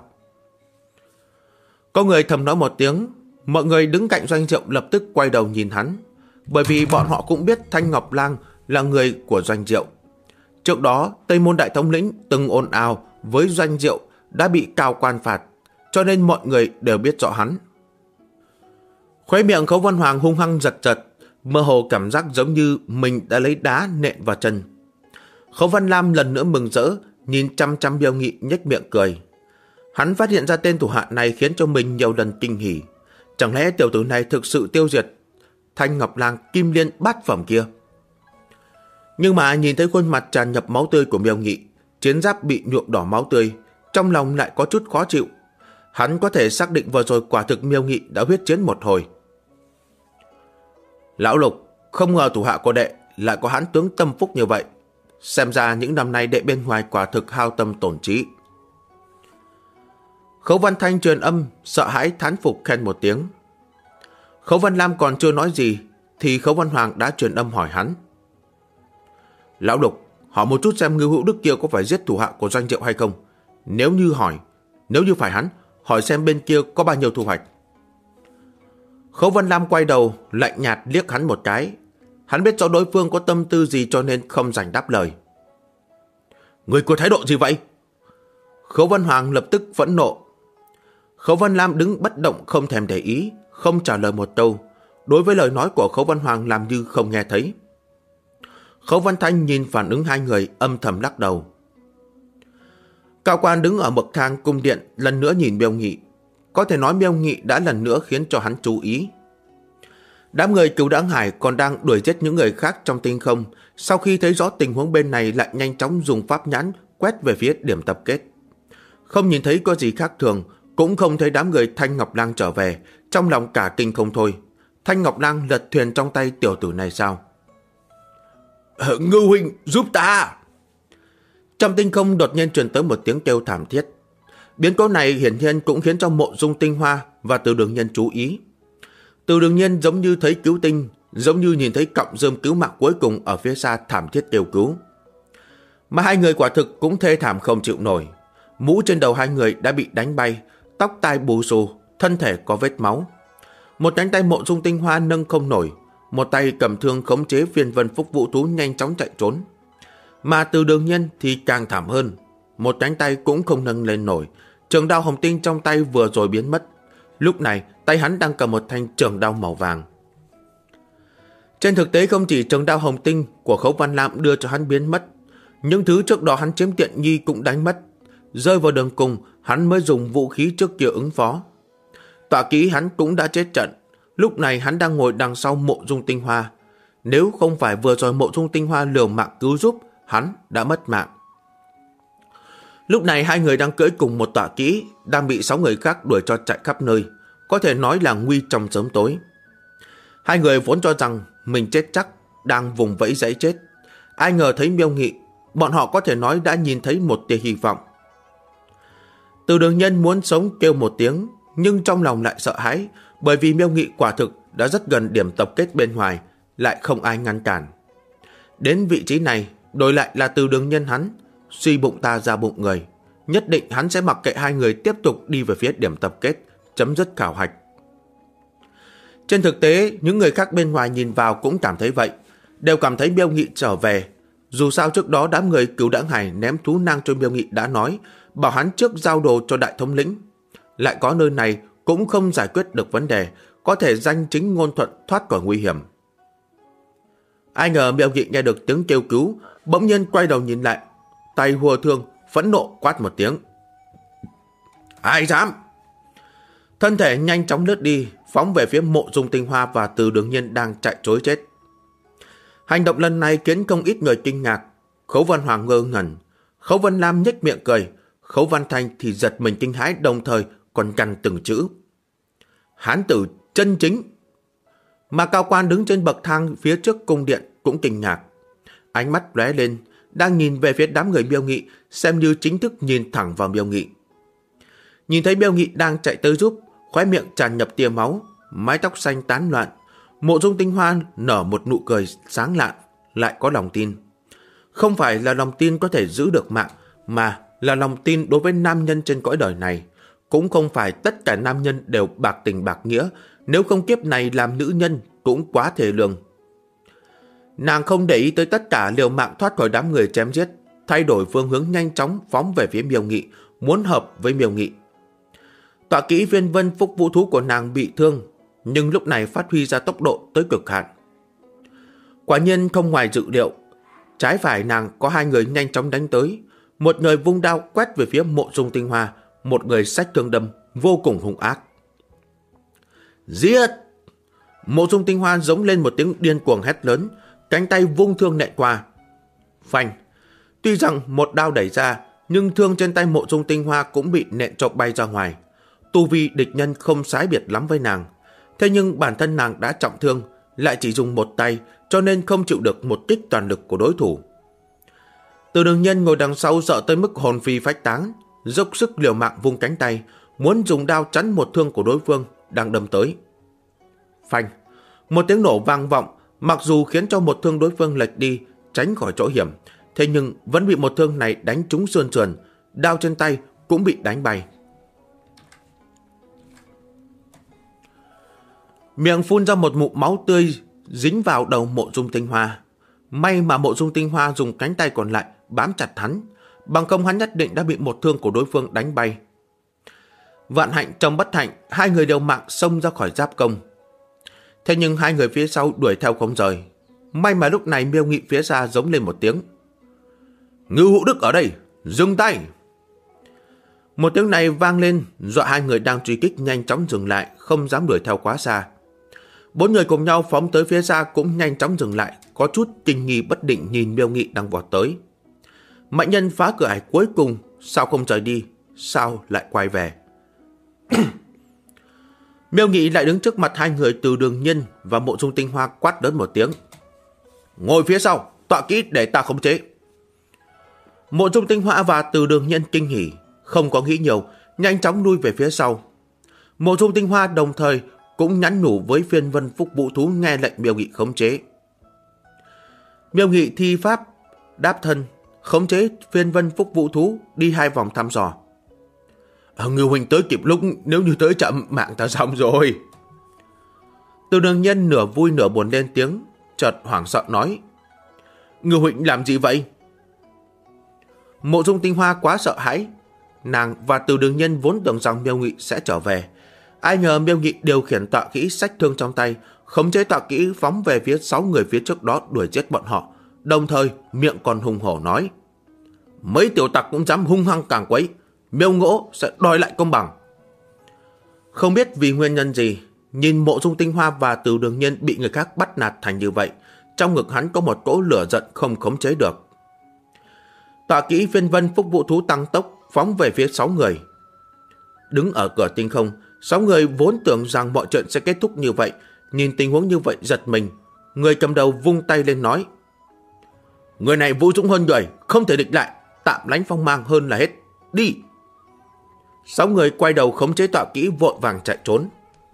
Có người thầm nói một tiếng. Mọi người đứng cạnh Doanh Diệu lập tức quay đầu nhìn hắn, bởi vì bọn họ cũng biết Thanh Ngọc Lang là người của Doanh Diệu. Trước đó Tây Môn Đại Thống lĩnh từng ồn ào với Doanh Diệu đã bị cao quan phạt, cho nên mọi người đều biết rõ hắn. Khóe miệng Khấu Văn Hoàng hung hăng giật giật, mơ hồ cảm giác giống như mình đã lấy đá nện vào chân. Khấu Văn Lam lần nữa mừng rỡ, nhìn chăm chăm Miêu Nghị nhếch miệng cười. Hắn phát hiện ra tên thủ hạ này khiến cho mình nhiều lần kinh hỉ. Chẳng lẽ tiểu tử này thực sự tiêu diệt Thanh Ngọc Lang Kim Liên bát phẩm kia? Nhưng mà nhìn thấy khuôn mặt tràn ngập máu tươi của Miêu Nghị, chiến giáp bị nhuộm đỏ máu tươi, trong lòng lại có chút khó chịu. Hắn có thể xác định vừa rồi quả thực Miêu Nghị đã huyết chiến một hồi. Lão Lục, không ngờ thủ hạ của đệ lại có hãn tướng tâm phúc như vậy. Xem ra những năm nay đệ bên ngoài quả thực hao tâm tổn trí. Khấu Văn Thanh truyền âm, sợ hãi thán phục khen một tiếng. Khấu Văn Lam còn chưa nói gì, thì Khấu Văn Hoàng đã truyền âm hỏi hắn. Lão Lục, hỏi một chút xem Ngưu Hữu Đức kia có phải giết thủ hạ của Doanh Diệu hay không? Nếu như phải hắn, hỏi xem bên kia có bao nhiêu thu hoạch. Khấu Văn Lam quay đầu, lạnh nhạt liếc hắn một cái. Hắn biết rõ đối phương có tâm tư gì cho nên không rảnh đáp lời. Người có thái độ gì vậy? Khấu Văn Hoàng lập tức phẫn nộ. Khấu Văn Lam đứng bất động không thèm để ý, không trả lời một câu. Đối với lời nói của Khấu Văn Hoàng làm như không nghe thấy. Khấu Văn Thanh nhìn phản ứng hai người âm thầm lắc đầu. Cao quan đứng ở bậc thang cung điện lần nữa nhìn Miêu Nghị. Có thể nói Miêu Nghị đã lần nữa khiến cho hắn chú ý. Đám người Cửu Đãng Hải còn đang đuổi giết những người khác trong tinh không. Sau khi thấy rõ tình huống bên này lại nhanh chóng dùng pháp nhãn quét về phía điểm tập kết. Không nhìn thấy có gì khác thường, cũng không thấy đám người Thanh Ngọc Lang trở về. Trong lòng cả kinh không thôi. Thanh Ngọc Lang lật thuyền trong tay tiểu tử này sao? Ngưu huynh giúp ta! Trong tinh không đột nhiên truyền tới một tiếng kêu thảm thiết. Biến cố này hiển nhiên cũng khiến cho Mộ Dung Tinh Hoa và Từ Đường Nhân chú ý. Từ Đường Nhân giống như thấy cứu tinh, giống như nhìn thấy cọng rơm cứu mạng cuối cùng ở phía xa thảm thiết kêu cứu. Mà hai người quả thực cũng thê thảm không chịu nổi. Mũ trên đầu hai người đã bị đánh bay, tóc tai bù xù, thân thể có vết máu. Một cánh tay Mộ Dung Tinh Hoa nâng không nổi, một tay cầm thương khống chế Phiên Vân Phúc Vũ Thú nhanh chóng chạy trốn. Mà Từ Đường Nhân thì càng thảm hơn, một cánh tay cũng không nâng lên nổi, trường đao hồng tinh trong tay vừa rồi biến mất. Lúc này tay hắn đang cầm một thanh trường đao màu vàng. Trên thực tế không chỉ trường đao hồng tinh của Khấu Văn Lam đưa cho hắn biến mất, những thứ trước đó hắn chiếm tiện nghi cũng đánh mất. Rơi vào đường cùng, hắn mới dùng vũ khí trước kia ứng phó. Tọa kỹ hắn cũng đã chết trận. Lúc này hắn đang ngồi đằng sau Mộ Dung Tinh Hoa. Nếu không phải vừa rồi Mộ Dung Tinh Hoa liều mạng cứu giúp, hắn đã mất mạng. Lúc này hai người đang cưỡi cùng một tọa kỹ, đang bị 6 người khác đuổi cho chạy khắp nơi, có thể nói là nguy trong sớm tối. Hai người vốn cho rằng mình chết chắc, đang vùng vẫy giãy chết. Ai ngờ thấy Miêu Nghị, bọn họ có thể nói đã nhìn thấy một tia hy vọng. Từ Đường Nhân muốn sống kêu một tiếng, nhưng trong lòng lại sợ hãi, bởi vì Miêu Nghị quả thực đã rất gần điểm tập kết bên ngoài, lại không ai ngăn cản. Đến vị trí này, đổi lại là Từ Đường Nhân hắn, suy bụng ta ra bụng người, nhất định hắn sẽ mặc kệ hai người tiếp tục đi về phía điểm tập kết, chấm dứt khảo hạch. Trên thực tế, những người khác bên ngoài nhìn vào cũng cảm thấy vậy, đều cảm thấy Miêu Nghị trở về. Dù sao trước đó đám người Cửu Đãng Hải ném thú nang cho Miêu Nghị đã nói, bảo hắn trước giao đồ cho đại thống lĩnh. Lại có nơi này cũng không giải quyết được vấn đề, có thể danh chính ngôn thuận thoát khỏi nguy hiểm. Ai ngờ Miêu Nghị nghe được tiếng kêu cứu, bỗng nhiên quay đầu nhìn lại, tay hùa thương, phẫn nộ quát một tiếng. Ai dám? Thân thể nhanh chóng lướt đi, phóng về phía Mộ Dung Tinh Hoa và Từ Đường Nhân đang chạy trối chết. Hành động lần này khiến không ít người kinh ngạc. Khấu Văn Hoàng ngơ ngẩn, Khấu Văn Lam nhếch miệng cười, Khấu Văn Thanh thì giật mình kinh hãi, đồng thời còn gằn từng chữ: hán tử chân chính. Mà cao quan đứng trên bậc thang phía trước cung điện cũng kinh ngạc, ánh mắt lóe lên, đang nhìn về phía đám người Miêu Nghị, xem như chính thức nhìn thẳng vào Miêu Nghị. Nhìn thấy Miêu Nghị đang chạy tới giúp, khóe miệng tràn ngập tia máu, mái tóc xanh tán loạn, Mộ Dung Tinh Hoa nở một nụ cười sáng lạn, lại có lòng tin. Không phải là lòng tin có thể giữ được mạng, mà là lòng tin đối với nam nhân trên cõi đời này. Cũng không phải tất cả nam nhân đều bạc tình bạc nghĩa, nếu không kiếp này làm nữ nhân cũng quá thê lương. Nàng không để ý tới tất cả, liều mạng thoát khỏi đám người chém giết, thay đổi phương hướng nhanh chóng phóng về phía Miêu Nghị, muốn hợp với Miêu Nghị. Tọa kỹ Phiên Vân Phúc Vũ Thú của nàng bị thương, nhưng lúc này phát huy ra tốc độ tới cực hạn. Quả nhiên không ngoài dự liệu, trái phải nàng có hai người nhanh chóng đánh tới, một người vung đao quét về phía Mộ Dung Tinh Hoa, một người xách thương đâm, vô cùng hung ác. Giết! Mộ Dung Tinh Hoa giống lên một tiếng điên cuồng hét lớn, cánh tay vung thương nện qua. Phanh! Tuy rằng một đao đẩy ra, nhưng thương trên tay Mộ Dung Tinh Hoa cũng bị nện cho bay ra ngoài. Tu vi địch nhân không sái biệt lắm với nàng, thế nhưng bản thân nàng đã trọng thương, lại chỉ dùng một tay, cho nên không chịu được một kích toàn lực của đối thủ. Từ Đường Nhân ngồi đằng sau sợ tới mức hồn phi phách tán, dốc sức liều mạng vung cánh tay, muốn dùng đao chắn một thương của đối phương đang đâm tới. Phanh! Một tiếng nổ vang vọng, mặc dù khiến cho một thương đối phương lệch đi, tránh khỏi chỗ hiểm, thế nhưng vẫn bị một thương này đánh trúng xương sườn, đao trên tay cũng bị đánh bay. Miệng phun ra một ngụm máu tươi dính vào đầu Mộ Dung Tinh Hoa. May mà Mộ Dung Tinh Hoa dùng cánh tay còn lại bám chặt hắn, bằng không hắn nhất định đã bị một thương của đối phương đánh bay. Vạn hạnh trong bất hạnh, hai người đều mạng xông ra khỏi giáp công. Thế nhưng hai người phía sau đuổi theo không rời. May mà lúc này Miêu Nghị phía xa giống lên một tiếng. Ngưu Hữu Đức ở đây, dừng tay! Một tiếng này vang lên, dọa hai người đang truy kích nhanh chóng dừng lại, không dám đuổi theo quá xa. Bốn người cùng nhau phóng tới phía xa cũng nhanh chóng dừng lại, có chút kinh nghi bất định nhìn Miêu Nghị đang vọt tới. Mạnh nhân phá cửa ải cuối cùng, sao không rời đi, sao lại quay về? Miêu Nghị lại đứng trước mặt hai người Từ Đường Nhân và Mộ Dung Tinh Hoa quát lớn một tiếng. Ngồi phía sau, tọa kỹ để ta khống chế. Mộ Dung Tinh Hoa và Từ Đường Nhân kinh hỉ, không có nghĩ nhiều, nhanh chóng lui về phía sau. Mộ Dung Tinh Hoa đồng thời cũng nhắn nhủ với Phiên Vân Phúc Vũ Thú nghe lệnh Miêu Nghị khống chế. Miêu Nghị thi pháp đáp thân, khống chế Phiên Vân Phúc Vũ Thú đi hai vòng thăm dò. Ngưu huynh tới kịp lúc, nếu như tới chậm mạng ta xong rồi. Từ Đường Nhân nửa vui nửa buồn lên tiếng, chợt hoảng sợ nói. Ngưu huynh làm gì vậy? Mộ Dung Tinh Hoa quá sợ hãi, nàng và Từ Đường Nhân vốn tưởng rằng Miêu Nghị sẽ trở về. Ai ngờ Miêu Nghị điều khiển tọa kỹ xách thương trong tay, khống chế tọa kỹ phóng về phía 6 người phía trước đó đuổi giết bọn họ, đồng thời miệng còn hùng hổ nói. Mấy tiểu tặc cũng dám hung hăng càng quấy, Miêu Ngỗ sẽ đòi lại công bằng. Không biết vì nguyên nhân gì, nhìn Mộ Dung Tinh Hoa và Từ Đường Nhân bị người khác bắt nạt thành như vậy, trong ngực hắn có một cỗ lửa giận không khống chế được. Tọa kỹ Phiên Vân Phúc Vũ Thú tăng tốc phóng về phía 6 người. Đứng ở cửa tinh không, 6 người vốn tưởng rằng mọi chuyện sẽ kết thúc như vậy, nhìn tình huống như vậy giật mình. Người cầm đầu vung tay lên nói. Người này vũ dũng hơn người, không thể địch lại, tạm lánh phong mang hơn là hết. Đi! 6 người quay đầu khống chế tọa kỹ vội vàng chạy trốn.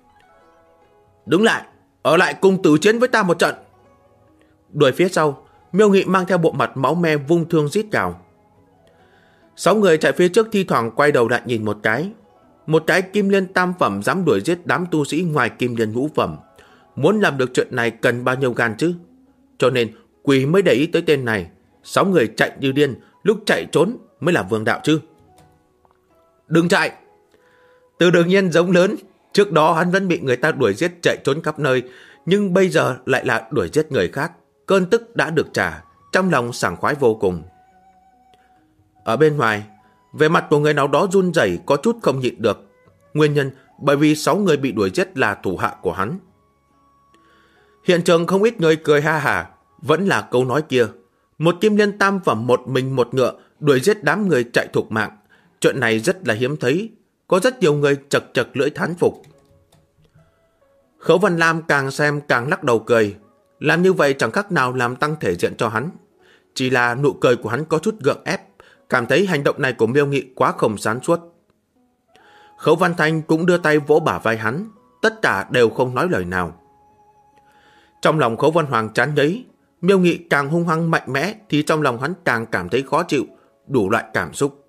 Đứng lại, ở lại cùng tử chiến với ta một trận. Đuổi phía sau, Miêu Nghị mang theo bộ mặt máu me vung thương rít gào. 6 người chạy phía trước thi thoảng quay đầu lại nhìn một cái. Một cái kim liên tam phẩm dám đuổi giết đám tu sĩ ngoài kim liên ngũ phẩm. Muốn làm được chuyện này cần bao nhiêu gan chứ? Cho nên quỷ mới để ý tới tên này. 6 người chạy như điên, lúc chạy trốn mới là vương đạo chứ. Đừng chạy! Từ Đường Nhân giống lớn. Trước đó hắn vẫn bị người ta đuổi giết chạy trốn khắp nơi, nhưng bây giờ lại là đuổi giết người khác. Cơn tức đã được trả, trong lòng sảng khoái vô cùng. Ở bên ngoài, vẻ mặt của người nào đó run rẩy, có chút không nhịn được. Nguyên nhân bởi vì 6 người bị đuổi giết là thủ hạ của hắn. Hiện trường không ít người cười ha hả, vẫn là câu nói kia. Một kim liên tam phẩm một mình một ngựa đuổi giết đám người chạy thục mạng. Chuyện này rất là hiếm thấy, có rất nhiều người chật chật lưỡi thán phục. Khấu Văn Lam càng xem càng lắc đầu cười. Làm như vậy chẳng khác nào làm tăng thể diện cho hắn. Chỉ là nụ cười của hắn có chút gượng ép, cảm thấy hành động này của Miêu Nghị quá không sáng suốt. Khấu Văn Thanh cũng đưa tay vỗ bả vai hắn, tất cả đều không nói lời nào. Trong lòng Khấu Văn Hoàng chán ngấy, Miêu Nghị càng hung hăng mạnh mẽ thì trong lòng hắn càng cảm thấy khó chịu, đủ loại cảm xúc.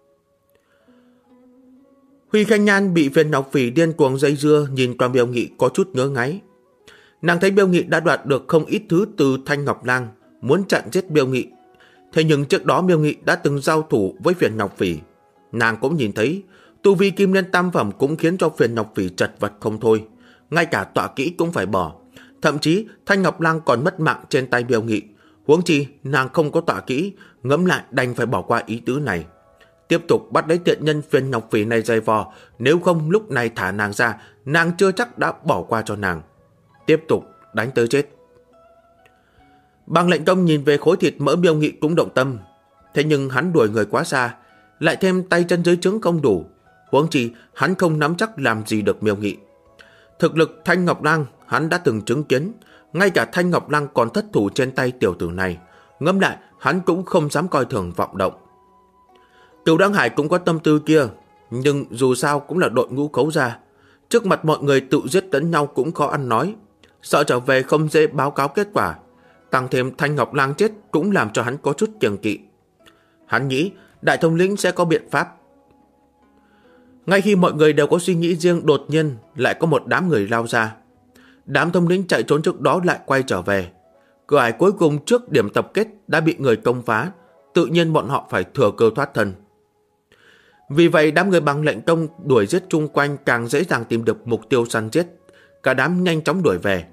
Huy Khanh Nhan bị Viên Ngọc Phỉ điên cuồng dây dưa, nhìn qua Miêu Nghị có chút ngớ ngáy. Nàng thấy Miêu Nghị đã đoạt được không ít thứ từ Thanh Ngọc Lang, muốn chặn giết Miêu Nghị. Thế nhưng trước đó Miêu Nghị đã từng giao thủ với Viên Ngọc Phỉ. Nàng cũng nhìn thấy, tu vi kim liên tam phẩm cũng khiến cho Viên Ngọc Phỉ chật vật không thôi. Ngay cả tọa kỹ cũng phải bỏ. Thậm chí Thanh Ngọc Lang còn mất mạng trên tay Miêu Nghị. Huống chi nàng không có tọa kỹ, ngẫm lại đành phải bỏ qua ý tứ này. Tiếp tục bắt lấy tiện nhân Viên Ngọc Phỉ này dày vò, nếu không lúc này thả nàng ra, nàng chưa chắc đã bỏ qua cho nàng. Tiếp tục đánh tới chết. Bàng Lệnh Công nhìn về khối thịt mỡ Miêu Nghị cũng động tâm. Thế nhưng hắn đuổi người quá xa, lại thêm tay chân dưới trướng không đủ. Huống chi hắn không nắm chắc làm gì được Miêu Nghị. Thực lực Thanh Ngọc Lang hắn đã từng chứng kiến, ngay cả Thanh Ngọc Lang còn thất thủ trên tay tiểu tử này. Ngẫm lại hắn cũng không dám coi thường vọng động. Cửu Đăng Hải cũng có tâm tư kia, nhưng dù sao cũng là đội ngũ Khấu gia. Trước mặt mọi người tự giết lẫn nhau cũng khó ăn nói, sợ trở về không dễ báo cáo kết quả. Tăng thêm Thanh Ngọc Lang chết cũng làm cho hắn có chút kiêng kỵ. Hắn nghĩ đại thống lĩnh sẽ có biện pháp. Ngay khi mọi người đều có suy nghĩ riêng, đột nhiên lại có một đám người lao ra. Đám thống lĩnh chạy trốn trước đó lại quay trở về. Cửa ải cuối cùng trước điểm tập kết đã bị người công phá, tự nhiên bọn họ phải thừa cơ thoát thân. Vì vậy đám người Bàng Lệnh Công đuổi giết chung quanh càng dễ dàng tìm được mục tiêu săn giết. Cả đám nhanh chóng đuổi về.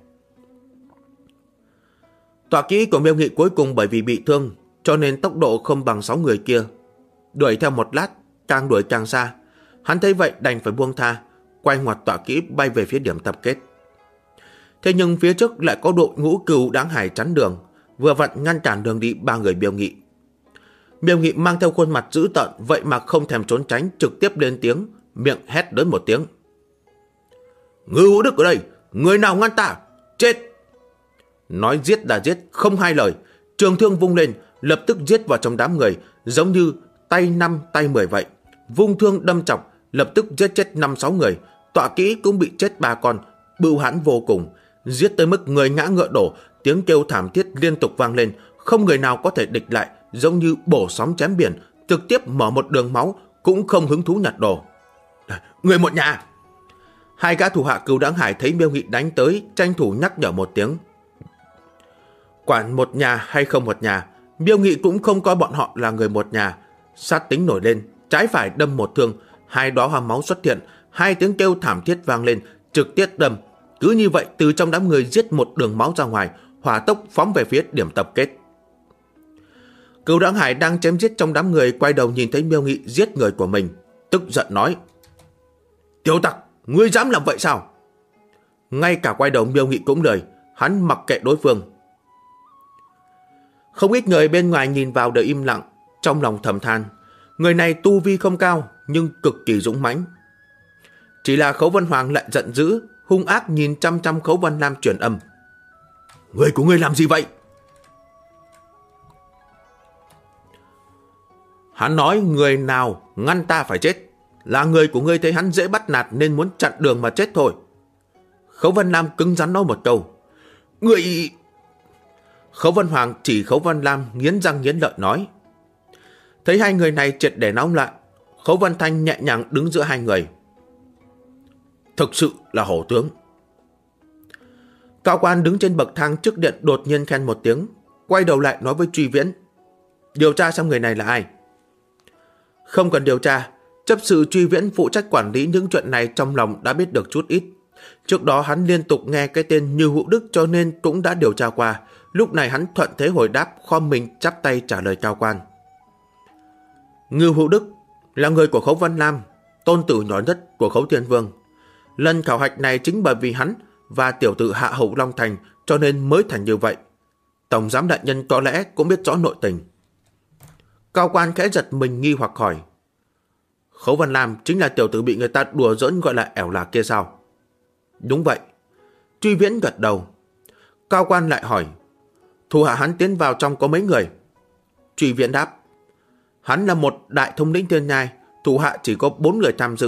Tọa kỹ của Miêu Nghị cuối cùng bởi vì bị thương, cho nên tốc độ không bằng 6 người kia. Đuổi theo một lát, càng đuổi càng xa. Hắn thấy vậy đành phải buông tha, quay ngoặt tọa kỹ bay về phía điểm tập kết. Thế nhưng phía trước lại có đội ngũ Cửu Đăng Hải chắn đường, vừa vặn ngăn cản đường đi 3 người Miêu Nghị. Miêu Nghị mang theo khuôn mặt dữ tợn, vậy mà không thèm trốn tránh, trực tiếp lên tiếng, miệng hét lớn một tiếng. Ngư Hữu Đức ở đây, người nào ngăn ta, chết! Nói giết là giết, không hai lời. Trường thương vung lên, lập tức giết vào trong đám người, giống như tay 5 tay 10 vậy. Vung thương đâm chọc, lập tức giết chết 5-6 người. Tọa kỹ cũng bị chết 3 con, bưu hãn vô cùng. Giết tới mức người ngã ngựa đổ, tiếng kêu thảm thiết liên tục vang lên, không người nào có thể địch lại, giống như bổ sóng chém biển, trực tiếp mở một đường máu, cũng không hứng thú nhặt đồ. Người một nhà! Hai gã thủ hạ Cửu Đăng Hải thấy Miêu Nghị đánh tới, tranh thủ nhắc nhở một tiếng. Quản một nhà hay không một nhà, Miêu Nghị cũng không coi bọn họ là người một nhà. Sát tính nổi lên, trái phải đâm một thương, 2 đóa hoa máu xuất hiện, 2 tiếng kêu thảm thiết vang lên, trực tiếp đâm. Cứ như vậy từ trong đám người giết một đường máu ra ngoài, hỏa tốc phóng về phía điểm tập kết. Cửu Đăng Hải đang chém giết trong đám người, quay đầu nhìn thấy Miêu Nghị giết người của mình, tức giận nói: Tiểu tặc, ngươi dám làm vậy sao? Ngay cả quay đầu Miêu Nghị cũng lười, hắn mặc kệ đối phương. Không ít người bên ngoài nhìn vào đều im lặng, trong lòng thầm than, người này tu vi không cao nhưng cực kỳ dũng mãnh. Chỉ là Khấu Văn Hoàng lại giận dữ, hung ác nhìn chăm chăm Khấu Văn Lam truyền âm: Người của ngươi làm gì vậy? Hắn nói người nào ngăn ta phải chết, là người của ngươi thấy hắn dễ bắt nạt nên muốn chặn đường mà chết thôi. Khấu Văn Lam cứng rắn nói một câu. Người... Khấu Văn Hoàng chỉ Khấu Văn Lam nghiến răng nghiến lợi nói. Thấy hai người này triệt để nóng lại, Khấu Văn Thanh nhẹ nhàng đứng giữa hai người. Thực sự là hổ tướng. Cao quan đứng trên bậc thang trước điện đột nhiên khen một tiếng, quay đầu lại nói với Truy Viễn: Điều tra xem người này là ai. Không cần điều tra, chấp sự Truy Viễn phụ trách quản lý những chuyện này trong lòng đã biết được chút ít. Trước đó hắn liên tục nghe cái tên Như Hữu Đức cho nên cũng đã điều tra qua. Lúc này hắn thuận thế hồi đáp, khom mình chắp tay trả lời cao quan. Ngưu Hữu Đức là người của Khấu Văn Lam, tôn tử nhỏ nhất của Khấu Thiên Vương. Lần khảo hạch này chính bởi vì hắn và tiểu tử Hạ Hậu Long Thành cho nên mới thành như vậy. Tổng giám đại nhân có lẽ cũng biết rõ nội tình. Cao quan khẽ giật mình nghi hoặc hỏi: Khấu Văn Lam chính là tiểu tử bị người ta đùa giỡn gọi là ẻo lạc kia sao? Đúng vậy. Truy Viễn gật đầu. Cao quan lại hỏi: Thủ hạ hắn tiến vào trong có mấy người? Truy Viễn đáp: Hắn là một đại thống lĩnh Thiên Nhai, thủ hạ chỉ có 4 người tham dự,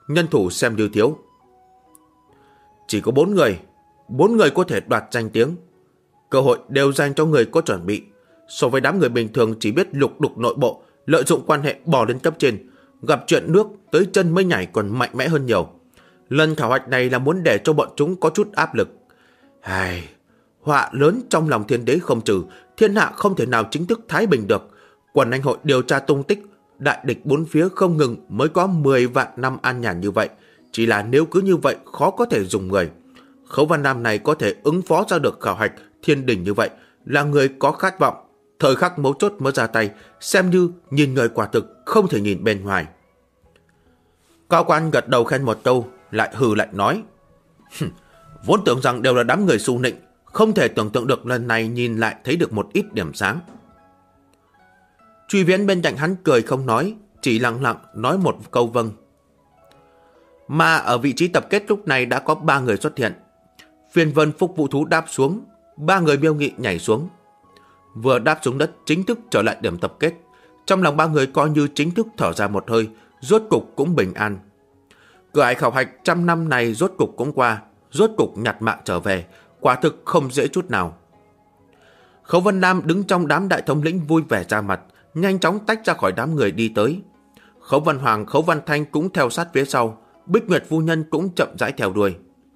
nhân thủ xem như thiếu. Chỉ có 4 người có thể đoạt danh tiếng. Cơ hội đều dành cho người có chuẩn bị. So với đám người bình thường chỉ biết lục đục nội bộ, lợi dụng quan hệ bò lên cấp trên, gặp chuyện nước tới chân mới nhảy còn mạnh mẽ hơn nhiều. Lần khảo hạch này là muốn để cho bọn chúng có chút áp lực. Họa lớn trong lòng thiên đế không trừ, thiên hạ không thể nào chính thức thái bình được. Quần anh hội điều tra tung tích, đại địch bốn phía không ngừng mới có 10 vạn năm an nhàn như vậy. Chỉ là nếu cứ như vậy khó có thể dùng người. Khấu Văn Nam này có thể ứng phó ra được khảo hạch thiên đình như vậy, là người có khát vọng. Thời khắc mấu chốt mới ra tay, xem như nhìn người quả thực, không thể nhìn bên ngoài. Cao quan gật đầu khen một câu, lại hừ lại nói. Vốn tưởng rằng đều là đám người xu nịnh, không thể tưởng tượng được lần này nhìn lại thấy được một ít điểm sáng. Truy Viễn bên cạnh hắn cười không nói, chỉ lặng lặng nói một câu vâng. Mà ở vị trí tập kết lúc này đã có 3 người xuất hiện. Phiên vân Phúc Vũ Thú đáp xuống, 3 người Miêu Nghị nhảy xuống. Vừa đáp xuống đất chính thức trở lại điểm tập kết, trong lòng 3 người coi như chính thức thở ra một hơi, rốt cục cũng bình an. Cửa ải khảo hạch 100 năm này rốt cục cũng qua, rốt cục nhặt mạng trở về, quả thực không dễ chút nào. Khấu Vân Nam đứng trong đám đại thống lĩnh vui vẻ ra mặt, nhanh chóng tách ra khỏi đám người đi tới. Khấu Văn Hoàng, Khấu Văn Thanh cũng theo sát phía sau, Bích Nguyệt phu nhân cũng chậm rãi theo đuôi.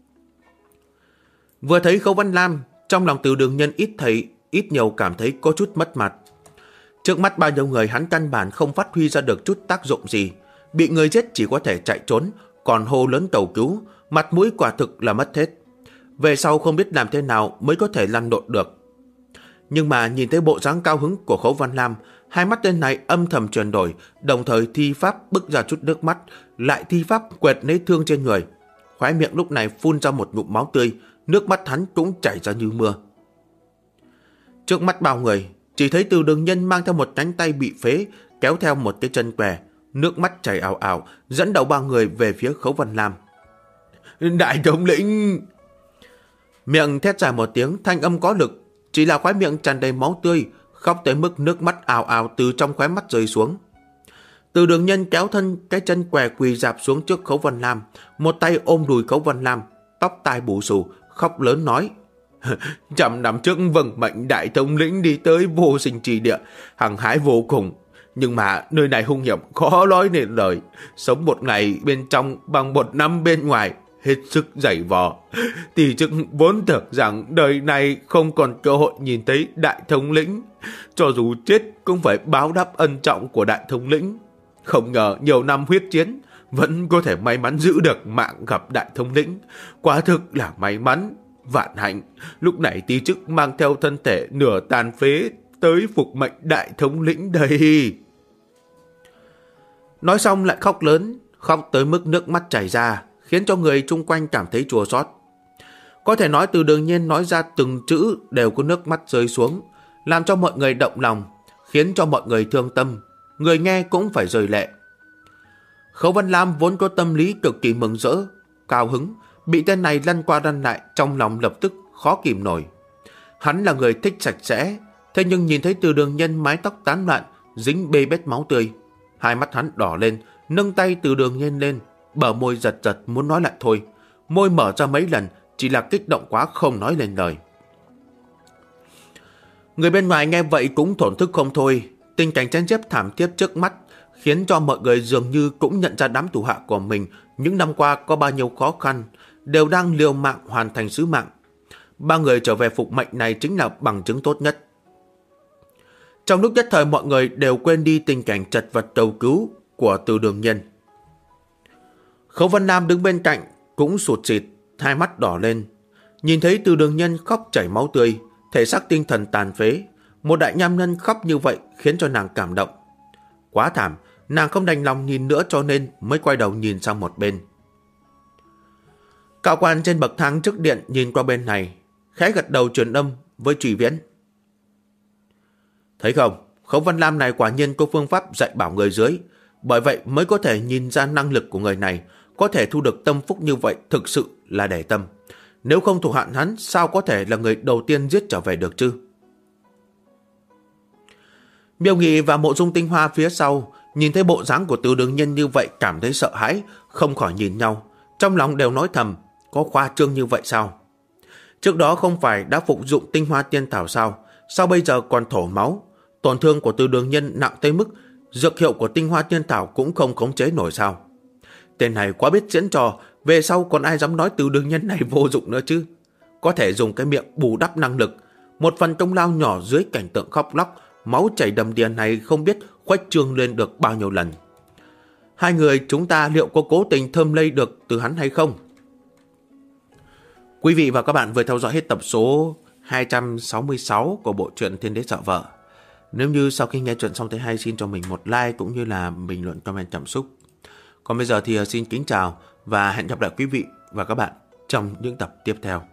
Vừa thấy Khấu Văn Lam, trong lòng Từ Đường Nhân ít nhiều cảm thấy có chút mất mặt. Trước mắt bao nhiêu người hắn căn bản không phát huy ra được chút tác dụng gì, bị người giết chỉ có thể chạy trốn, còn hô lớn cầu cứu, mặt mũi quả thực là mất hết. Về sau không biết làm thế nào mới có thể lăn lộn được. Nhưng mà nhìn thấy bộ dáng cao hứng của Khấu Văn Lam, hai mắt tên này âm thầm chuyển đổi, đồng thời thi pháp bức ra chút nước mắt, lại thi pháp quẹt lấy thương trên người. Khóe miệng lúc này phun ra một ngụm máu tươi, nước mắt hắn cũng chảy ra như mưa. Trước mắt bao người, chỉ thấy Từ Đường Nhân mang theo một cánh tay bị phế, kéo theo một cái chân què, nước mắt chảy ào ào, dẫn đầu 3 người về phía Khấu Văn Lam. Đại thống lĩnh! Miệng thét dài một tiếng, thanh âm có lực, chỉ là khóe miệng tràn đầy máu tươi, khóc tới mức nước mắt ào ào từ trong khóe mắt rơi xuống. Từ Đường Nhân kéo thân cái chân què quỳ dạp xuống trước Khấu Văn Lam, một tay ôm đùi Khấu Văn Lam, tóc tai bù xù, khóc lớn nói. 100 năm trước vâng mệnh đại thống lĩnh đi tới vô sinh trì địa, hăng hái vô cùng. Nhưng mà nơi này hung hiểm khó nói nên lời, sống một ngày bên trong bằng 1 năm bên ngoài, hết sức dày vò. Thì chức vốn tưởng rằng đời này không còn cơ hội nhìn thấy đại thống lĩnh, cho dù chết cũng phải báo đáp ân trọng của đại thống lĩnh. Không ngờ nhiều năm huyết chiến vẫn có thể may mắn giữ được mạng gặp đại thống lĩnh, quả thực là may mắn. Vạn hạnh, lúc này tí chức mang theo thân thể nửa tàn phế tới phục mệnh đại thống lĩnh đây. Nói xong lại khóc lớn, khóc tới mức nước mắt chảy ra, khiến cho người chung quanh cảm thấy chua xót. Có thể nói Từ Đường Nhiên nói ra từng chữ đều có nước mắt rơi xuống, làm cho mọi người động lòng, khiến cho mọi người thương tâm, người nghe cũng phải rơi lệ. Khấu Văn Lam vốn có tâm lý cực kỳ mừng rỡ, cao hứng, bị tên này lăn qua lăn lại, trong lòng lập tức khó kìm nổi. Hắn là người thích sạch sẽ, thế nhưng nhìn thấy Từ Đường Nhân mái tóc tán loạn, dính bê bết máu tươi, hai mắt hắn đỏ lên, nâng tay Từ Đường Nhân lên, bờ môi giật giật muốn nói lại thôi, môi mở ra mấy lần, chỉ là kích động quá không nói lên lời. Người bên ngoài nghe vậy cũng thổn thức không thôi, tình cảnh tranh chấp thảm thiết trước mắt khiến cho mọi người dường như cũng nhận ra đám thủ hạ của mình những năm qua có bao nhiêu khó khăn, đều đang liều mạng hoàn thành sứ mạng. 3 người trở về phục mệnh này chính là bằng chứng tốt nhất. Trong lúc nhất thời mọi người đều quên đi tình cảnh chật vật cầu cứu của Từ Đường Nhân. Khấu Văn Nam đứng bên cạnh cũng sụt sịt, hai mắt đỏ lên. Nhìn thấy Từ Đường Nhân khóc chảy máu tươi, thể xác tinh thần tàn phế, một đại nam nhân khóc như vậy khiến cho nàng cảm động. Quá thảm, nàng không đành lòng nhìn nữa cho nên mới quay đầu nhìn sang một bên. Cao quan trên bậc thang trước điện nhìn qua bên này, khẽ gật đầu truyền âm với Trì Viễn. Thấy không, Khấu Văn Lam này quả nhiên có phương pháp dạy bảo người dưới, bởi vậy mới có thể nhìn ra năng lực của người này, có thể thu được tâm phúc như vậy thực sự là để tâm. Nếu không thủ hạ hắn sao có thể là người đầu tiên giết trở về được chứ? Miêu Nghị và Mộ Dung Tinh Hoa phía sau nhìn thấy bộ dáng của Từ Đường Nhân như vậy cảm thấy sợ hãi, không khỏi nhìn nhau, trong lòng đều nói thầm, có khoa trương như vậy sao? Trước đó không phải đã phục dụng tinh hoa tiên thảo sao? Sao bây giờ còn thổ máu? Tổn thương của Từ Đường Nhân nặng tới mức dược hiệu của tinh hoa tiên thảo cũng không khống chế nổi sao? Tên này quá biết diễn trò, về sau còn ai dám nói Từ Đường Nhân này vô dụng nữa chứ? Có thể dùng cái miệng bù đắp năng lực, một phần công lao nhỏ dưới cảnh tượng khóc lóc, máu chảy đầm đìa này không biết khuếch trương lên được bao nhiêu lần. Hai người chúng ta liệu có cố tình thơm lây được từ hắn hay không? Quý vị và các bạn vừa theo dõi hết tập số 266 của bộ truyện Thiên Đế Sợ Vợ. Nếu như sau khi nghe chuyện xong thấy hay, xin cho mình một like cũng như là bình luận comment cảm xúc. Còn bây giờ thì xin kính chào và hẹn gặp lại quý vị và các bạn trong những tập tiếp theo.